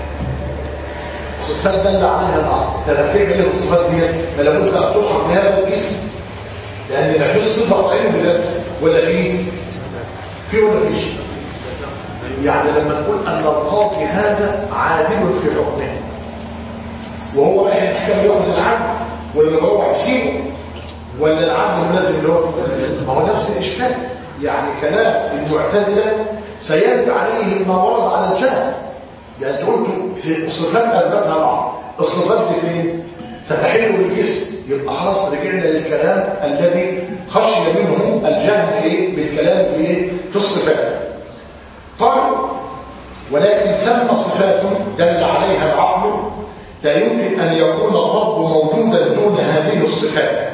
صفات دل عليها العقل تنفيذ له الصفات دي ما لابد ان تلحق بهذا الجسم، لان ما فيش صفه عين بذاتها ولا في ولا فيش. يعني لما نقول ان القاضي هذا عادل في حكمه وهو رايح يحكم ياخذ العدل ولا هو يسيبه ولا العدل لازم اللي هو ما هو نفس الاشكال. يعني كلام المعتزله سيرد عليه ما ورد على الجهل. يعني تقول في الصفات اثبتها العقل، الصفات دي فين؟ ستحل بالجسم، يبقى خلاص رجعنا للكلام الذي خشي منه الجهل بالكلام في الصفات. قال ولكن سمى صفات دل عليها العقل لا يمكن ان يكون الرب موجودا دون هذه الصفات.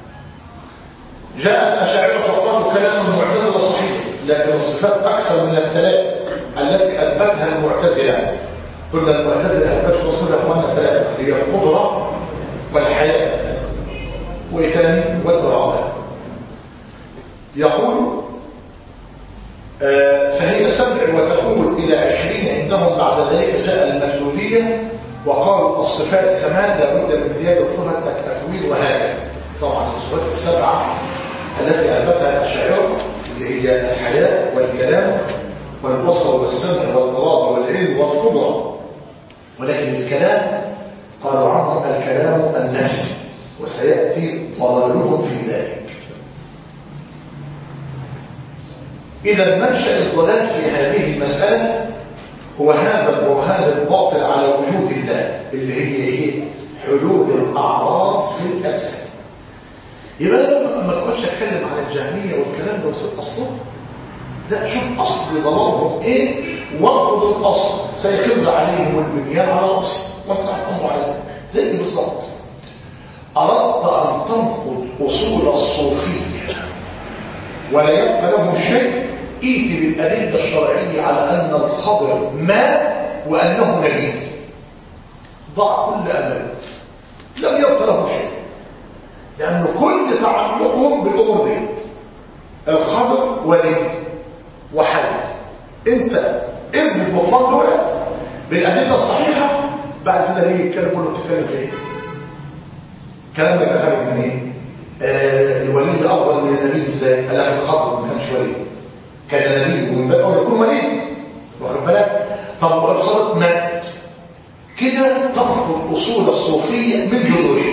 جاء الاشاعره فقالوا كلام المعتزله صحيح، لكن الصفات اكثر من الثلاث التي اثبتها المعتزله. قلنا المعتزله اثبتوا صفه ثلاثه، هي القدره والحياه وإتاني والإرادة. يقول فهي 7 وتقول إلى 20 عندهم. بعد ذلك جاء المسعودية وقالوا الصفات 8 لابد من زيادة صفة التكوين وهذا. طبعا الصفات 7 التي أثبتها الأشاعرة اللي هي الحياة والكلام والبصر والسمع والإرادة والعلم والقدرة، ولكن الكلام قالوا عنه الكلام النفسي وسيأتي ضلالهم في ذلك. إذا منشأ الضلال في هذه المسألة هو هذا البرهان الباطل على وجود الله اللي هي حلول الأعراض في الأجسام. يبقى لما ما تقعدش أتكلم عن الجهمية والكلام ده وصل أصله، لا، شوف أصل ضلالهم إيه وارفض الأصل سيخر عليهم البنيان على الأصل وانت أمر على ذلك. زي بالظبط أردت أن تنقض أصول الصوفية ولا يبقى له شيء، إيتي بالأدلة الشرعية على أن الخضر مات وأنه نبي، ضع كل أمل، لم يبقى له شيء، لأن كل تعلقهم بالأمور دي الخضر ولي وحي. أنت ابن مفرد دولت بالأدلة الصحيحة، بعد كده ليه الكلام كله بتتكلم في ايه؟ كلام يتفرق من ايه؟ الولي افضل من النبي ازاي؟ قال لك الخضر ما كانش ولي، كان نبي ومن باب اولى يكون ولي، واخد بالك؟ طب الخضر مات كده تفقد اصول الصوفيه من جذورها.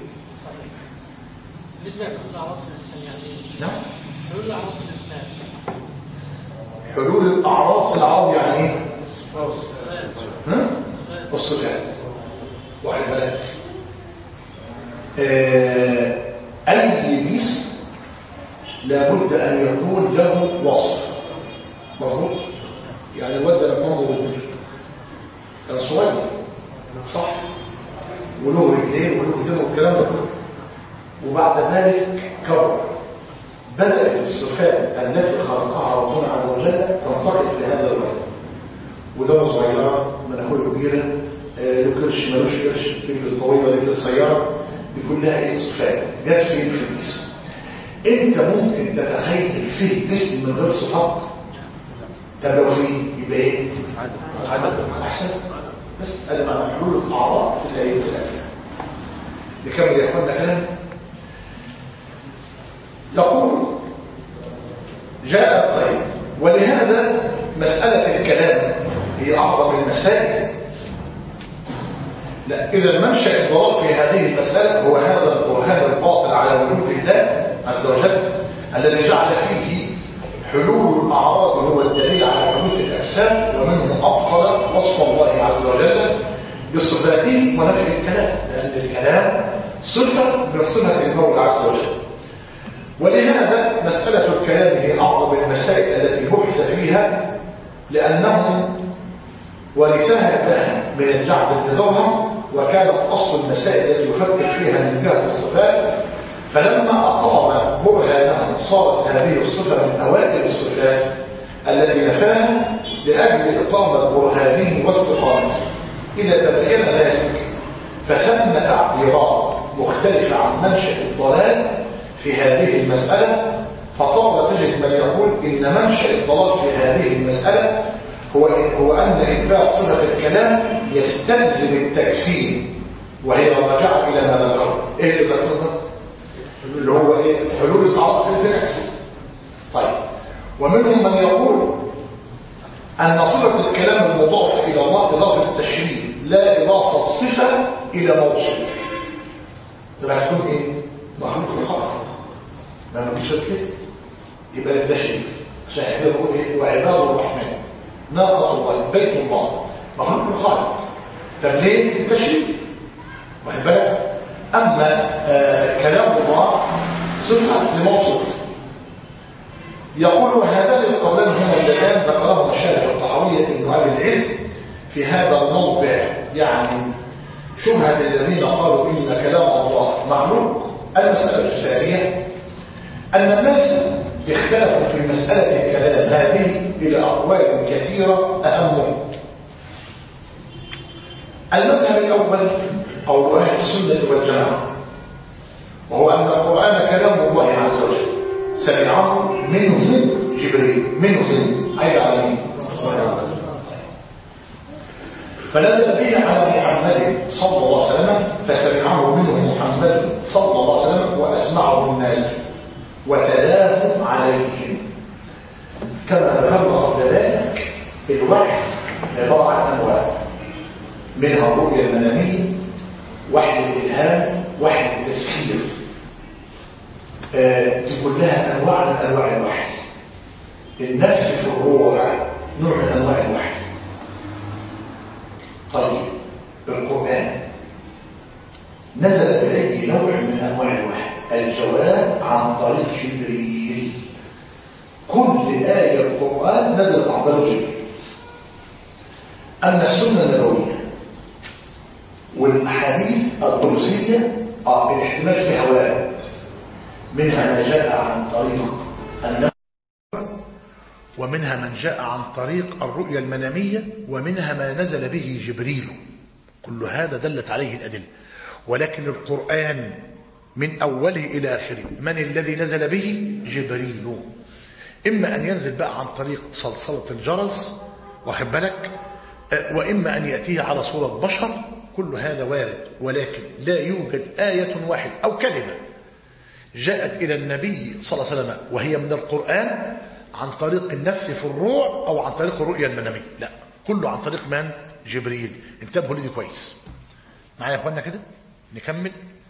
بالنسبه لحلول الاعراض في الاسلام يعني نعم، حلول الاعراض في الاسلام، حلول الاعراض في العرب يعني ايه؟ الصفات. واخد بالك؟ أي جسم لابد أن يكون له وصف مظبوط. يعني الواد ده لما هو كان صغير صح وله رجلين وله ايدين والكلام ده كله، وبعد ذلك كبر، بدأت الصفات التي خلقها ربنا عز وجل تنتقل في هذا الولد. وده صغيره مناخيره كبيره، له كرش ملوش كرش، رجل طويله رجل قصيره، دي كلها ايه؟ صفات جت فين في الجسم. انت ممكن تتخيل فيه جسم من غير صفات؟ طب لو فيه يبقى ايه؟ عدد احسن. بس هذا معنى حلول الاعراض في الايات الاجسام. نكمل يا اخوانا كلام. يقول جاء الطيب، ولهذا مسألة الكلام هي أعظم المسائل، لا، إذا منشأ الضلال في هذه المسألة هو هذا البرهان الباطل على وجود الله عز وجل الذي جعل فيه حلول الأعراض هو الدليل على حدوث الأجسام، ومنه أبطل وصف الله عز وجل بصفاته ونفي الكلام، لأن الكلام صفة من صفة المولى عز وجل. ولهذا مسألة الكلام هي أعظم المسائل التي بحث فيها، لأنهم ورثها الفهم من الجعد بن درهم، وكانت أصل المسائل التي يفكر فيها من جهة الصفات، فلما أقام برهانهم صارت هذه الصفة من أوائل الصفات التي نفاها لأجل إقامة برهانه واستقامته. إذا تبين ذلك فثم تعبيرات مختلفة عن منشأ الضلال في هذه المسألة، فطار تجد من يقول إن منشأ الضلال في هذه المسألة هو أن إثبات صفة الكلام يستلزم التجسيم، وهي رجع إلى ما ذكر. إيه اللي ذكرنا؟ اللي هو إيه؟ حلول الأعراض في النفس. طيب، ومنهم من يقول أن صفة الكلام المضافة إلى الله إضافة التشريف لا إضافة الصفة إلى موصول. تبقى هتكون إيه؟ مخلوق الخلق. لما بيشكل يبقى التشريف عشان احنا بنقول إيه؟ وعباد الرحمن ناقة الله بيت الله مخلوق الخالق. طب ليه التشريف؟ واخد بالك؟ أما كلام الله صفة لموصول. يقول هذان القولان هما اللذان ذكرهما الشارح الطحاوية ابن أبي العز في هذا الموضع، يعني شبهة الذين قالوا إن كلام الله مخلوق. المسألة الثانية أن الناس اختلفوا في مسألة الكلام هذه إلى أقوال كثيرة، أهمهم المذهب الأول أو أهل السنة والجماعة، وهو أن القرآن كلام الله عز وجل سمعه منه جبريل، منه أي عليه فنزل به على محمد صلى الله عليه وسلم، فسمعه منه محمد صلى الله عليه وسلم وأسمعه الناس وتلاه عليهم. كما ذكرنا قبل ذلك الوحي عبارة عن أنواع، منها الرؤيا المنامية، وحي الإلهام، وحي التسخير. دي كلها أنواع من أنواع الوحي. النفس في الروح نوع من أنواع الوحي. طيب، القرآن نزل بأي نوع من أنواع الوحي؟ الجواب عن طريق جبريل. كل آية القرآن نزلت عن طريق جبريل. أما السنة النبوية والأحاديث القدسية الاحتمال فيها وارد، منها ما جاء عن طريق النبي، ومنها من جاء عن طريق الرؤيا المنامية، ومنها ما نزل به جبريل. كل هذا دلت عليه الأدلة. ولكن القرآن من أوله إلى آخره من الذي نزل به؟ جبريل. إما أن ينزل بقى عن طريق صلصلة الجرس، واخد بالك، وإما أن يأتيه على صورة بشر. كل هذا وارد، ولكن لا يوجد آية واحدة أو كلمة جاءت إلى النبي صلى الله عليه وسلم وهي من القرآن عن طريق النفس في الروح أو عن طريق الرؤيا المنامية. لا، كله عن طريق من؟ جبريل. انتبهوا لدي كويس معايا يا أخوانا كده. نكمل.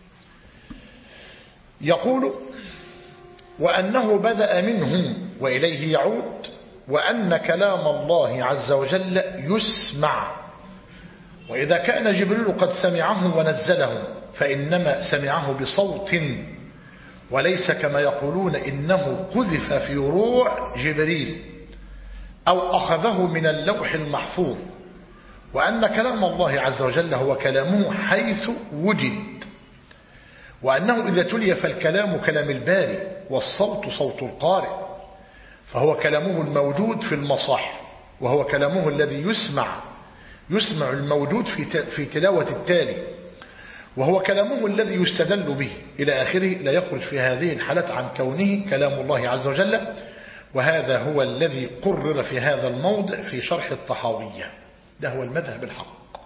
يقول وأنه بدأ منه وإليه يعود، وأن كلام الله عز وجل يسمع. وإذا كان جبريل قد سمعه ونزله فإنما سمعه بصوت، وليس كما يقولون إنه قذف في روع جبريل أو أخذه من اللوح المحفوظ. وأن كلام الله عز وجل هو كلامه حيث وجد، وأنه إذا تلي فالكلام كلام الباري، والصوت صوت القارئ، فهو كلامه الموجود في المصاحف، وهو كلامه الذي يسمع الموجود في تلاوة التالي، وهو كلامه الذي يستدل به إلى آخره. لا يخرج في هذه الحالات عن كونه كلام الله عز وجل. وهذا هو الذي قرر في هذا الموضع في شرح الطحاوية. ده هو المذهب الحق،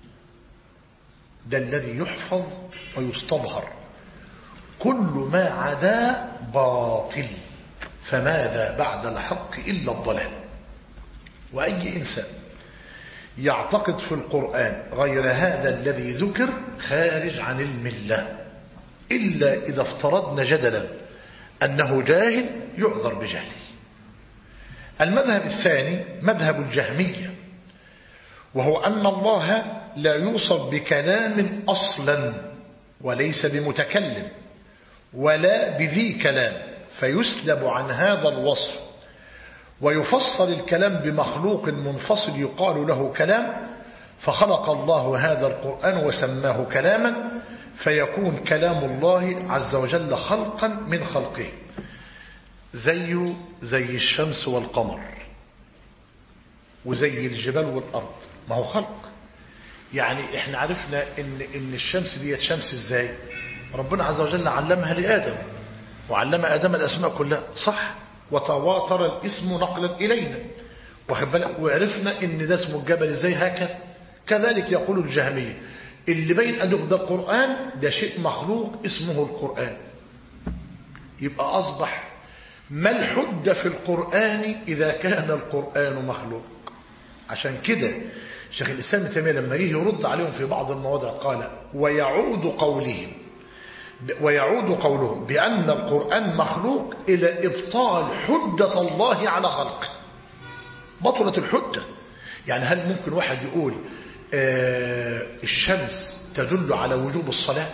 ده الذي يحفظ ويستظهر. كل ما عدا باطل، فماذا بعد الحق إلا الضلال. وأي إنسان يعتقد في القرآن غير هذا الذي ذكر خارج عن الملة، إلا إذا افترضنا جدلا أنه جاهل يعذر بجهله. المذهب الثاني مذهب الجهمية، وهو أن الله لا يوصف بكلام أصلا وليس بمتكلم ولا بذي كلام، فيسلب عن هذا الوصف ويفصل الكلام بمخلوق منفصل يقال له كلام، فخلق الله هذا القرآن وسماه كلاما، فيكون كلام الله عز وجل خلقا من خلقه، زي الشمس والقمر وزي الجبال والأرض، ما هو خلق. يعني احنا عرفنا ان الشمس دي شمس ازاي؟ ربنا عز وجل علمها لآدم وعلم آدم الأسماء كلها، صح؟ وتواتر الاسم نقلا إلينا، وعرفنا ان ده اسمه الجبل ازاي، هكذا. كذلك يقول الجهمية اللي بين أن ده القرآن ده شيء مخلوق اسمه القرآن. يبقى أصبح ما الحجة في القرآن إذا كان القرآن مخلوق؟ عشان كده شيخ الإسلام ابن تيمية لما جه يرد عليهم في بعض المواضع قال ويعود قولهم بأن القرآن مخلوق إلى إبطال حجة الله على خلقه. بطلت الحجة. يعني هل ممكن واحد يقول الشمس تدل على وجوب الصلاة؟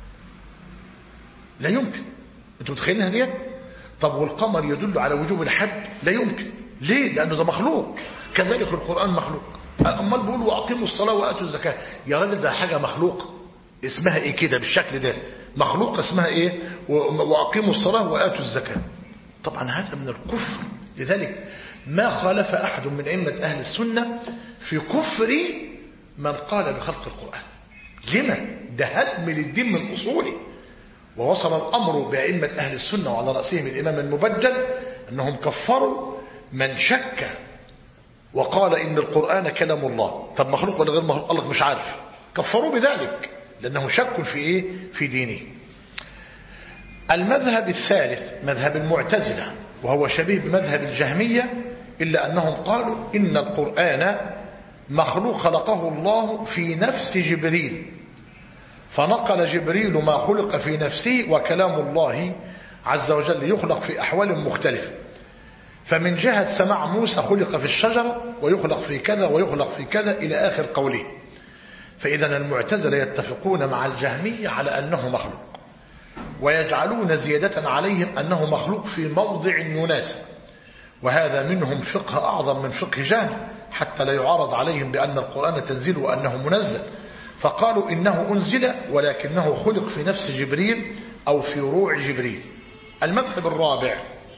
لا يمكن. انتوا متخيلينها ديت؟ طب والقمر يدل على وجوب الحج؟ لا يمكن. ليه؟ لأنه ده مخلوق. كذلك القرآن مخلوق. أمال بيقولوا وأقيموا الصلاة وآتوا الزكاة، يا راجل ده حاجة مخلوق اسمها إيه كده بالشكل ده؟ مخلوق اسمها إيه؟ وأقيموا الصلاة وآتوا الزكاة. طبعا هذا من الكفر. لذلك ما خالف أحد من أئمة أهل السنة في كفر من قال بخلق القرآن. لما؟ ده هدم للدين من أصوله. ووصل الأمر بأئمة أهل السنة وعلى رأسهم الإمام المبجل أنهم كفروا من شك وقال إن القرآن كلام الله. طب مخلوق ولا غير مخلوق؟ الله مش عارف. كفروا بذلك لأنه شك في إيه؟ في دينه. المذهب الثالث مذهب المعتزلة، وهو شبيه بمذهب الجهمية، إلا أنهم قالوا إن القرآن مخلوق خلقه الله في نفس جبريل، فنقل جبريل ما خلق في نفسه، وكلام الله عز وجل يخلق في أحوال مختلفة. فمن جهة سماع موسى خلق في الشجرة ويخلق في كذا ويخلق في كذا إلى آخر قوله. فإذا المعتزلة يتفقون مع الجهمية على أنه مخلوق، ويجعلون زيادة عليهم أنه مخلوق في موضع يناسب، وهذا منهم فقه أعظم من فقه جهل، حتى لا يعارض عليهم بأن القرآن تنزيل وأنه منزل. فقالوا إنه أنزل ولكنه خلق في نفس جبريل أو في روع جبريل. المذهب الرابع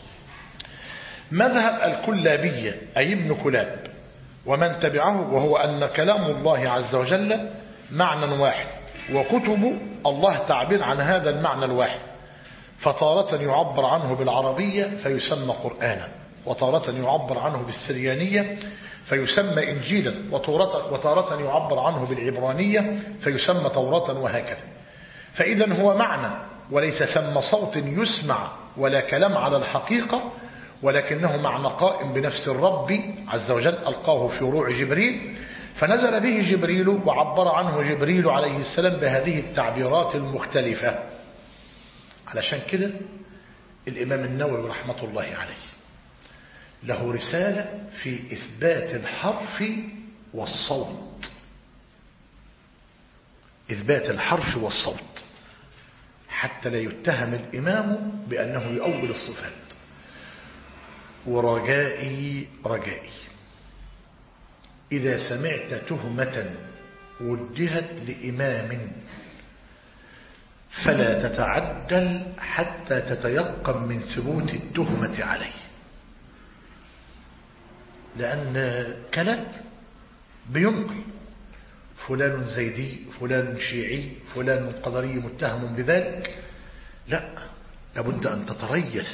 مذهب الكلابية، أي ابن كلاب ومن تبعه، وهو أن كلام الله عز وجل معنى واحد، وكتب الله تعبير عن هذا المعنى الواحد، فتارة يعبر عنه بالعربية فيسمى قرآنا، وتارة يعبر عنه بالسريانية فيسمى إنجيلا، وتارة يعبر عنه بالعبرانية فيسمى توراة، وهكذا. فإذا هو معنى وليس ثم صوت يسمع ولا كلام على الحقيقة، ولكنه معنى قائم بنفس الرب عز وجل ألقاه في روع جبريل، فنزل به جبريل وعبر عنه جبريل عليه السلام بهذه التعبيرات المختلفة. علشان كده الإمام النووي رحمة الله عليه له رسالة في إثبات الحرف والصوت، إثبات الحرف والصوت، حتى لا يتهم الإمام بأنه يؤول الصفات. ورجائي إذا سمعت تهمة وجهت لإمام فلا تتعجل حتى تتيقن من ثبوت التهمة عليه، لأن كلام بينقل فلان زيدي، فلان شيعي، فلان قدري متهم بذلك. لا، لابد أن تتريث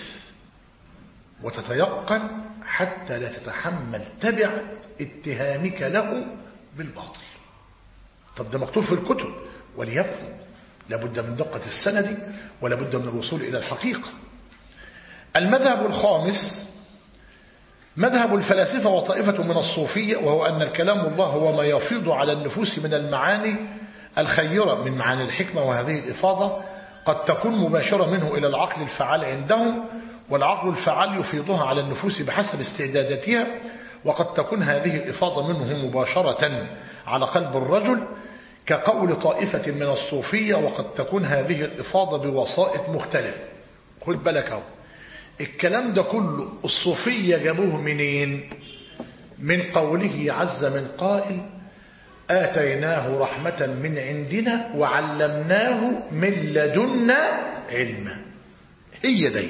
وتتيقن حتى لا تتحمل تبع اتهامك له بالباطل. طب ده مكتوب في الكتب، وليكن لابد من دقة السند ولابد من الوصول إلى الحقيقة. المذهب الخامس مذهب الفلاسفة وطائفة من الصوفية، وهو أن الكلام الله هو ما يفيض على النفوس من المعاني الخيرة من معاني الحكمة، وهذه الإفاضة قد تكون مباشرة منه إلى العقل الفعال عندهم، والعقل الفعال يفيضها على النفوس بحسب استعداداتها، وقد تكون هذه الإفاضة منه مباشرة على قلب الرجل كقول طائفة من الصوفية، وقد تكون هذه الإفاضة بوسائط مختلفة. خد بالك اهو، الكلام ده كله الصوفية جابوه منين؟ من قوله عز من قائل آتيناه رحمة من عندنا وعلمناه من لدنا علما. هي دي.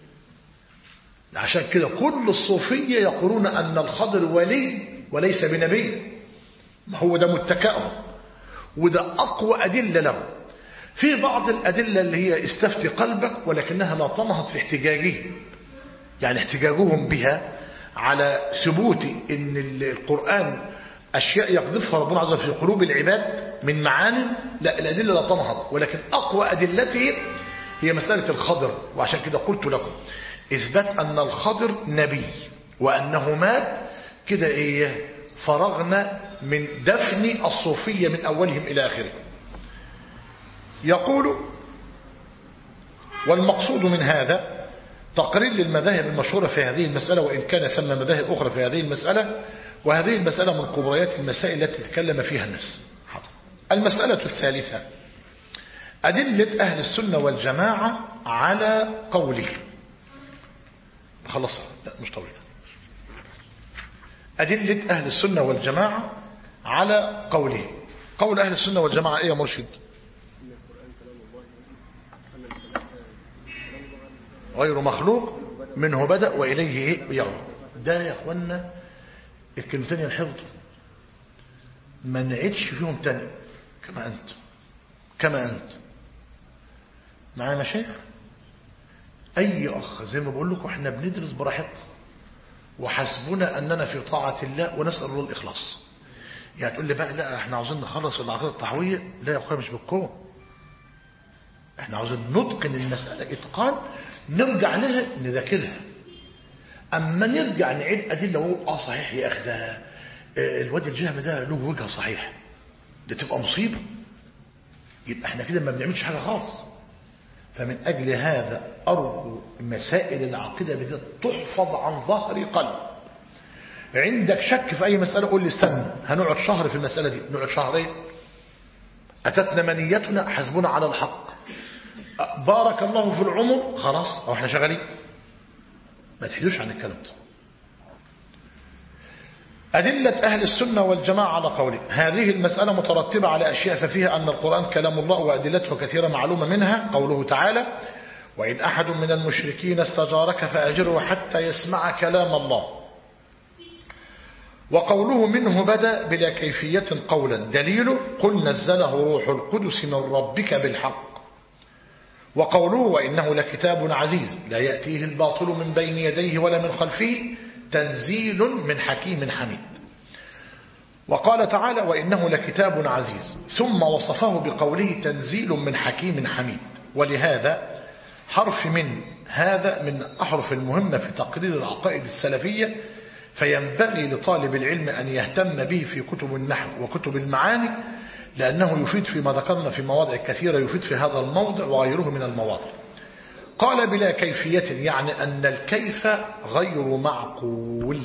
عشان كده كل الصوفية يقولون أن الخضر ولي وليس بنبي، ما هو ده متكأه، وده أقوى أدلة له. في بعض الأدلة اللي هي استفتي قلبك، ولكنها لا تنهض في احتجاجه، يعني احتجاجهم بها على ثبوت أن القرآن أشياء يقذفها ربنا عز وجل في قلوب العباد من معاني، لا، الأدلة لا تنهض. ولكن أقوى أدلته هي مسألة الخضر. وعشان كده قلت لكم إثبات أن الخضر نبي وأنه مات كده إيه، فرغنا من دفن الصوفية من أولهم إلى آخره. يقول والمقصود من هذا تقرير للمذاهب المشهورة في هذه المسألة، وإن كان ثم مذاهب أخرى في هذه المسألة، وهذه المسألة من كبريات المسائل التي تكلم فيها الناس. المسألة الثالثة أدلة أهل السنة والجماعة على قوله. خلصها، لا مش طويلة. أدلة أهل السنة والجماعة على قوله. قول أهل السنة والجماعة إيه يا مرشد؟ غير مخلوق منه بدأ وإليه إيه يعود. ده يا أخوانا الكلمتين الحفظ ما نعيدش فيهم تاني. كما أنت معانا شيخ أي أخ زي ما بقول لكم احنا بندرس براحتنا، وحسبنا أننا في طاعة الله، ونسأل الله الإخلاص. يعني تقول لي بقى لا احنا عاوزين نخلص العقيدة الطحوية، لا يا أخويا مش بالكون، احنا عاوزين نتقن المسألة إتقان، نرجع لها نذاكرها. أما نرجع نعيد أدلة وقول صحيح يا أخي ده الواد الجهم ده له وجهة صحيح، ده تبقى مصيبة، يبقى احنا كده ما بنعملش حاجة خالص. فمن أجل هذا أرجو مسائل العقيدة بالذات تحفظ عن ظهر قلب. عندك شك في أي مسألة قول لي استنى هنقعد شهر في المسألة دي، نقعد شهرين، أتتنا منيتنا حسبنا على الحق، بارك الله في العمر، خلاص أو احنا شغالين. ما تحيدوش عن الكلام ده. أدلة أهل السنة والجماعة على قوله. هذه المسألة مترتبة على أشياء، ففيها أن القرآن كلام الله وأدلته كثيرة معلومة، منها قوله تعالى وإن أحد من المشركين استجارك فأجره حتى يسمع كلام الله، وقوله منه بدأ بلا كيفية قولا، دليله قل نزله روح القدس من ربك بالحق، وقوله وإنه لكتاب عزيز لا يأتيه الباطل من بين يديه ولا من خلفه تنزيل من حكيم حميد. وقال تعالى وإنه لكتاب عزيز، ثم وصفه بقوله تنزيل من حكيم حميد. ولهذا حرف من هذا من أحرف المهمة في تقرير العقائد السلفية، فينبغي لطالب العلم أن يهتم به في كتب النحو وكتب المعاني، لأنه يفيد فيما ذكرنا في مواضع كثيرة، يفيد في هذا الموضع وغيره من المواضع. قال بلا كيفية، يعني أن الكيف غير معقول،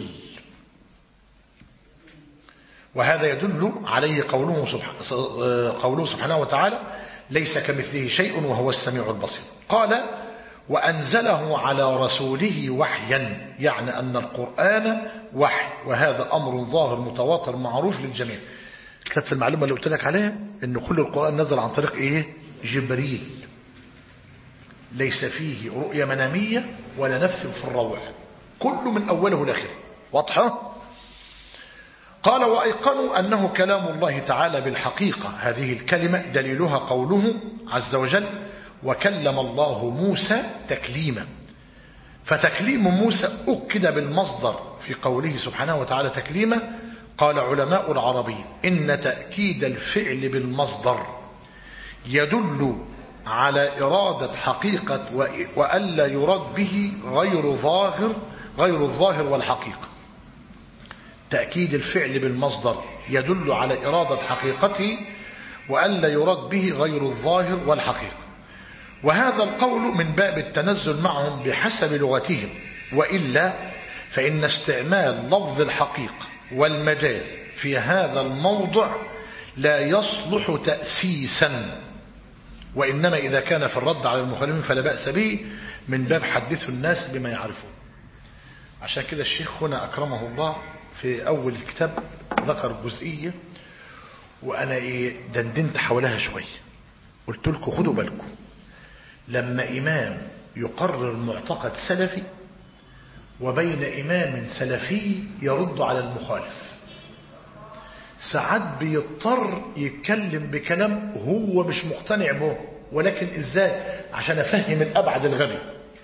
وهذا يدل عليه قوله سبحانه وتعالى ليس كمثله شيء وهو السميع البصير. قال وأنزله على رسوله وحيا، يعني أن القرآن وحي، وهذا أمر ظاهر متواتر معروف للجميع. كتبت المعلومة اللي قلت لك عليها أن كل القرآن نزل عن طريق إيه؟ جبريل، ليس فيه رؤية منامية ولا نفس في الروح، كله من أوله لآخره. واضحة؟ قال وأيقنوا أنه كلام الله تعالى بالحقيقة. هذه الكلمة دليلها قوله عز وجل وكلم الله موسى تكليما، فتكليم موسى أكد بالمصدر في قوله سبحانه وتعالى تكليما. قال علماء العربية إن تأكيد الفعل بالمصدر يدل على إرادة حقيقة وألا يراد به غير ظاهر غير الظاهر والحقيقة. تأكيد الفعل بالمصدر يدل على إرادة حقيقته وألا يراد به غير الظاهر والحقيقة. وهذا القول من باب التنزل معهم بحسب لغتهم، وإلا فإن استعمال لفظ الحقيقة والمجاز في هذا الموضع لا يصلح تأسيسا، وإنما إذا كان في الرد على المخالفين فلا بأس به من باب حدث الناس بما يعرفون. عشان كده الشيخ هنا أكرمه الله في أول الكتاب ذكر جزئية وأنا دندنت حولها شوية. قلت لكم خدوا بالكم لما إمام يقرر معتقد سلفي وبين إمام سلفي يرد على المخالف، ساعات بيضطر يتكلم بكلام هو مش مقتنع به، ولكن إزاي؟ عشان أفهم الأبعد الغبي،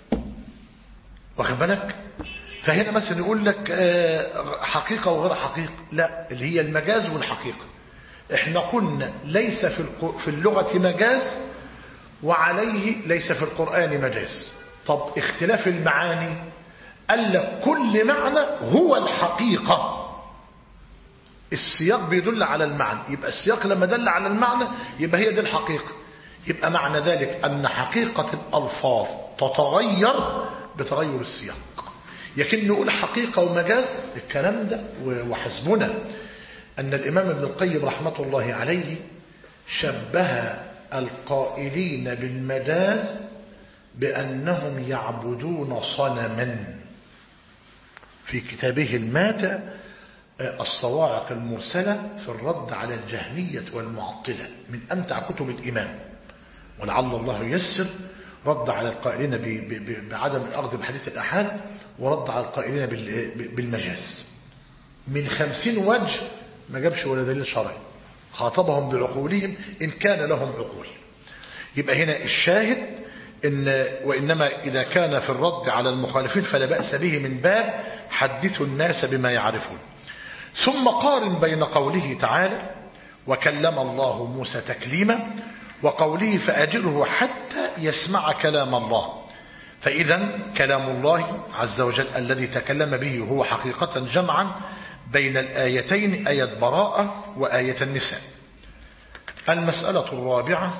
واخد بالك؟ فهنا مثلا يقول لك حقيقة وغير حقيقة، لا، اللي هي المجاز والحقيقة. احنا قلنا ليس في اللغة مجاز، وعليه ليس في القرآن مجاز. طب اختلاف المعاني، قال لك كل معنى هو الحقيقة. السياق بيدل على المعنى، يبقى السياق لما دل على المعنى يبقى هي دي الحقيقة. يبقى معنى ذلك أن حقيقة الألفاظ تتغير بتغير السياق. لكن نقول حقيقة ومجاز الكلام ده وحسبنا أن الإمام ابن القيم رحمة الله عليه شبه القائلين بالمجاز بأنهم يعبدون صنما في كتابه الماتع الصواعق المرسلة في الرد على الجهمية والمعطلة، من أمتع كتب الإمام، ولعل الله ييسر رد على القائلين بعدم الأخذ بحديث الأحاد، ورد على القائلين بالمجاز من 50 وجه، ما جابش ولا دليل شرعي، خاطبهم بعقولهم إن كان لهم عقول. يبقى هنا الشاهد وإنما إذا كان في الرد على المخالفين فلا بأس به من باب حدثوا الناس بما يعرفون. ثم قارن بين قوله تعالى وكلم الله موسى تكليما وقوله فأجره حتى يسمع كلام الله. فإذا كلام الله عز وجل الذي تكلم به هو حقيقة جمعا بين الآيتين، آية براءة وآية النساء. المسألة الرابعة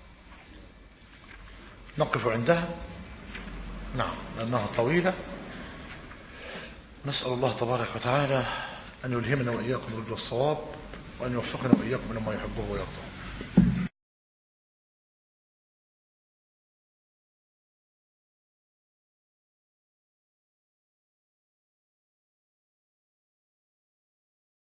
نقف عندها، نعم لأنها طويلة. نسأل الله تبارك وتعالى أن يلهمنا وإياكم رجل الصواب، وأن يوفقنا وإياكم لما يحبه ويرضاه.